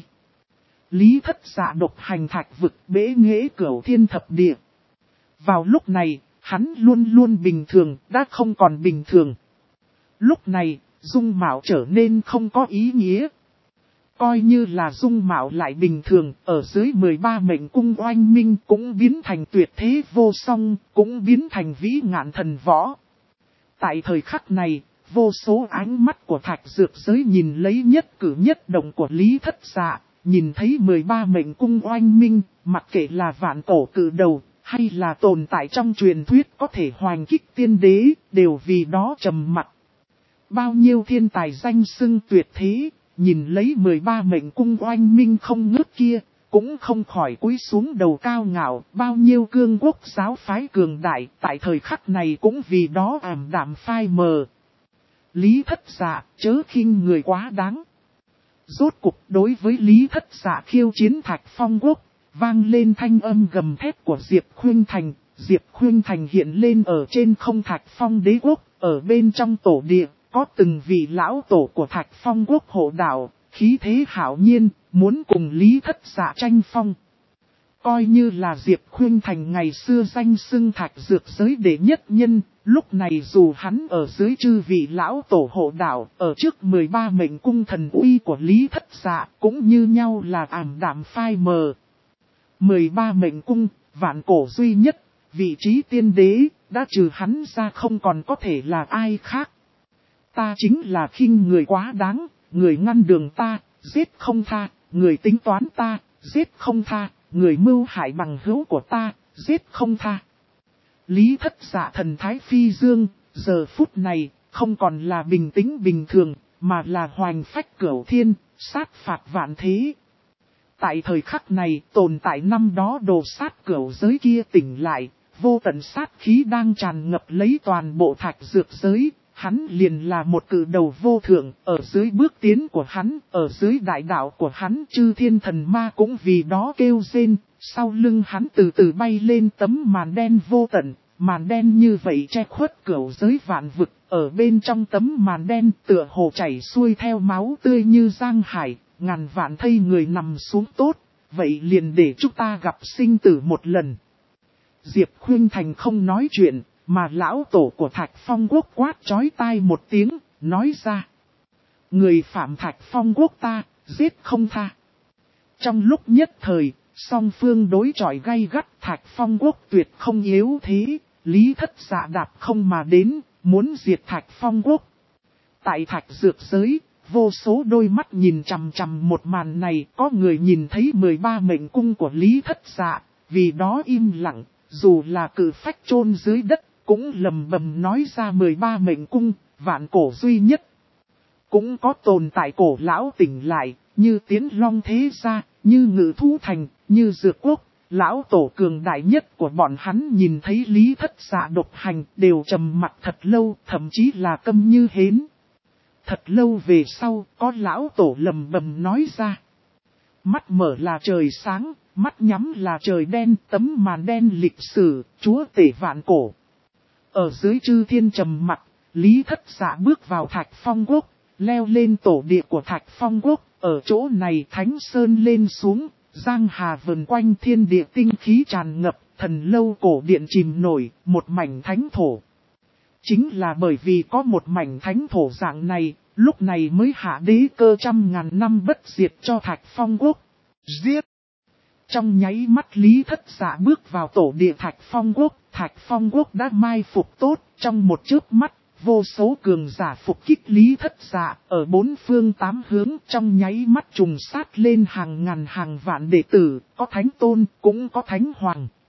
Lý Thất Dạ độc hành Thạch vực, bế nghệ cửu thiên thập địa. Vào lúc này, hắn luôn luôn bình thường, đã không còn bình thường. Lúc này, dung mạo trở nên không có ý nghĩa. Coi như là dung mạo lại bình thường, ở dưới 13 mệnh cung oanh minh cũng biến thành tuyệt thế vô song, cũng biến thành vĩ ngạn thần võ. Tại thời khắc này, vô số ánh mắt của Thạch Dược giới nhìn lấy nhất cử nhất động của Lý Thất Dạ, nhìn thấy 13 mệnh cung oanh minh, mặc kệ là vạn cổ cử đầu, hay là tồn tại trong truyền thuyết có thể hoành kích tiên đế, đều vì đó trầm mặc. Bao nhiêu thiên tài danh xưng tuyệt thế, nhìn lấy 13 mệnh cung oanh minh không ngớt kia, cũng không khỏi cúi xuống đầu cao ngạo, bao nhiêu cương quốc giáo phái cường đại, tại thời khắc này cũng vì đó ảm đạm phai mờ. Lý Thất Dạ, chớ khinh người quá đáng. Rốt cục đối với Lý Thất Dạ khiêu chiến Thạch Phong Quốc, vang lên thanh âm gầm thét của Diệp Khuynh Thành. Diệp Khuynh Thành hiện lên ở trên không Thạch Phong đế quốc, ở bên trong tổ địa, có từng vị lão tổ của Thạch Phong Quốc hộ đạo, khí thế hảo nhiên, muốn cùng Lý Thất Dạ tranh phong. Coi như là Diệp Khuynh Thành ngày xưa danh xưng Thạch Dược giới đệ nhất nhân, lúc này dù hắn ở dưới chư vị lão tổ hộ đạo, ở trước 13 mệnh cung thần uy của Lý Thất Dạ, cũng như nhau là ảm đạm phai mờ. 13 mệnh cung, vạn cổ duy nhất, vị trí tiên đế, đã trừ hắn ra không còn có thể là ai khác. Ta chính là khinh người quá đáng, người ngăn đường ta, giết không tha, người tính toán ta, giết không tha, người mưu hại bằng hữu của ta, giết không tha. Lý Thất Dạ thần thái phi dương, giờ phút này, không còn là bình tĩnh bình thường, mà là hoành phách cửu thiên, sát phạt vạn thế. Tại thời khắc này, tồn tại năm đó đồ sát cửu giới kia tỉnh lại, vô tận sát khí đang tràn ngập lấy toàn bộ thạch dược giới. Hắn liền là một cự đầu vô thượng, ở dưới bước tiến của hắn, ở dưới đại đạo của hắn, chư thiên thần ma cũng vì đó kêu rên. Sau lưng hắn từ từ bay lên tấm màn đen vô tận, màn đen như vậy che khuất cửu giới vạn vực. Ở bên trong tấm màn đen tựa hồ chảy xuôi theo máu tươi như giang hải, ngàn vạn thây người nằm xuống tốt, vậy liền để chúng ta gặp sinh tử một lần. Diệp Khuynh Thành không nói chuyện, mà lão tổ của Thạch Phong Quốc quát chói tai một tiếng, nói ra. Người phạm Thạch Phong Quốc ta, giết không tha. Trong lúc nhất thời, song phương đối chọi gay gắt, Thạch Phong Quốc tuyệt không yếu thế, Lý Thất Dạ đạp không mà đến, muốn diệt Thạch Phong Quốc. Tại Thạch Dược Giới, vô số đôi mắt nhìn chằm chằm một màn này, có người nhìn thấy 13 mệnh cung của Lý Thất Dạ, vì đó im lặng, dù là cự phách chôn dưới đất, cũng lầm bầm nói ra 13 mệnh cung, vạn cổ duy nhất. Cũng có tồn tại cổ lão tỉnh lại, như Tiến Long Thế Gia, như Ngự Thu Thành, như Dược Quốc. Lão tổ cường đại nhất của bọn hắn nhìn thấy Lý Thất Dạ độc hành đều trầm mặt thật lâu, thậm chí là câm như hến. Thật lâu về sau, có lão tổ lầm bầm nói ra. Mắt mở là trời sáng, mắt nhắm là trời đen, tấm màn đen lịch sử, chúa tể vạn cổ. Ở dưới chư thiên trầm mặt, Lý Thất Dạ bước vào Thạch Phong Quốc, leo lên tổ địa của Thạch Phong Quốc, ở chỗ này Thánh Sơn lên xuống, giang hà vần quanh thiên địa tinh khí tràn ngập, thần lâu cổ điện chìm nổi, một mảnh thánh thổ. Chính là bởi vì có một mảnh thánh thổ dạng này, lúc này mới hạ đế cơ 100.000 năm bất diệt cho Thạch Phong Quốc. Giết! Trong nháy mắt Lý Thất Dạ bước vào tổ địa Thạch Phong Quốc, Thạch Phong Quốc đã mai phục tốt, trong một chớp mắt, vô số cường giả phục kích Lý Thất Dạ, ở bốn phương tám hướng trong nháy mắt trùng sát lên hàng ngàn hàng vạn đệ tử, có thánh tôn, cũng có thánh hoàng.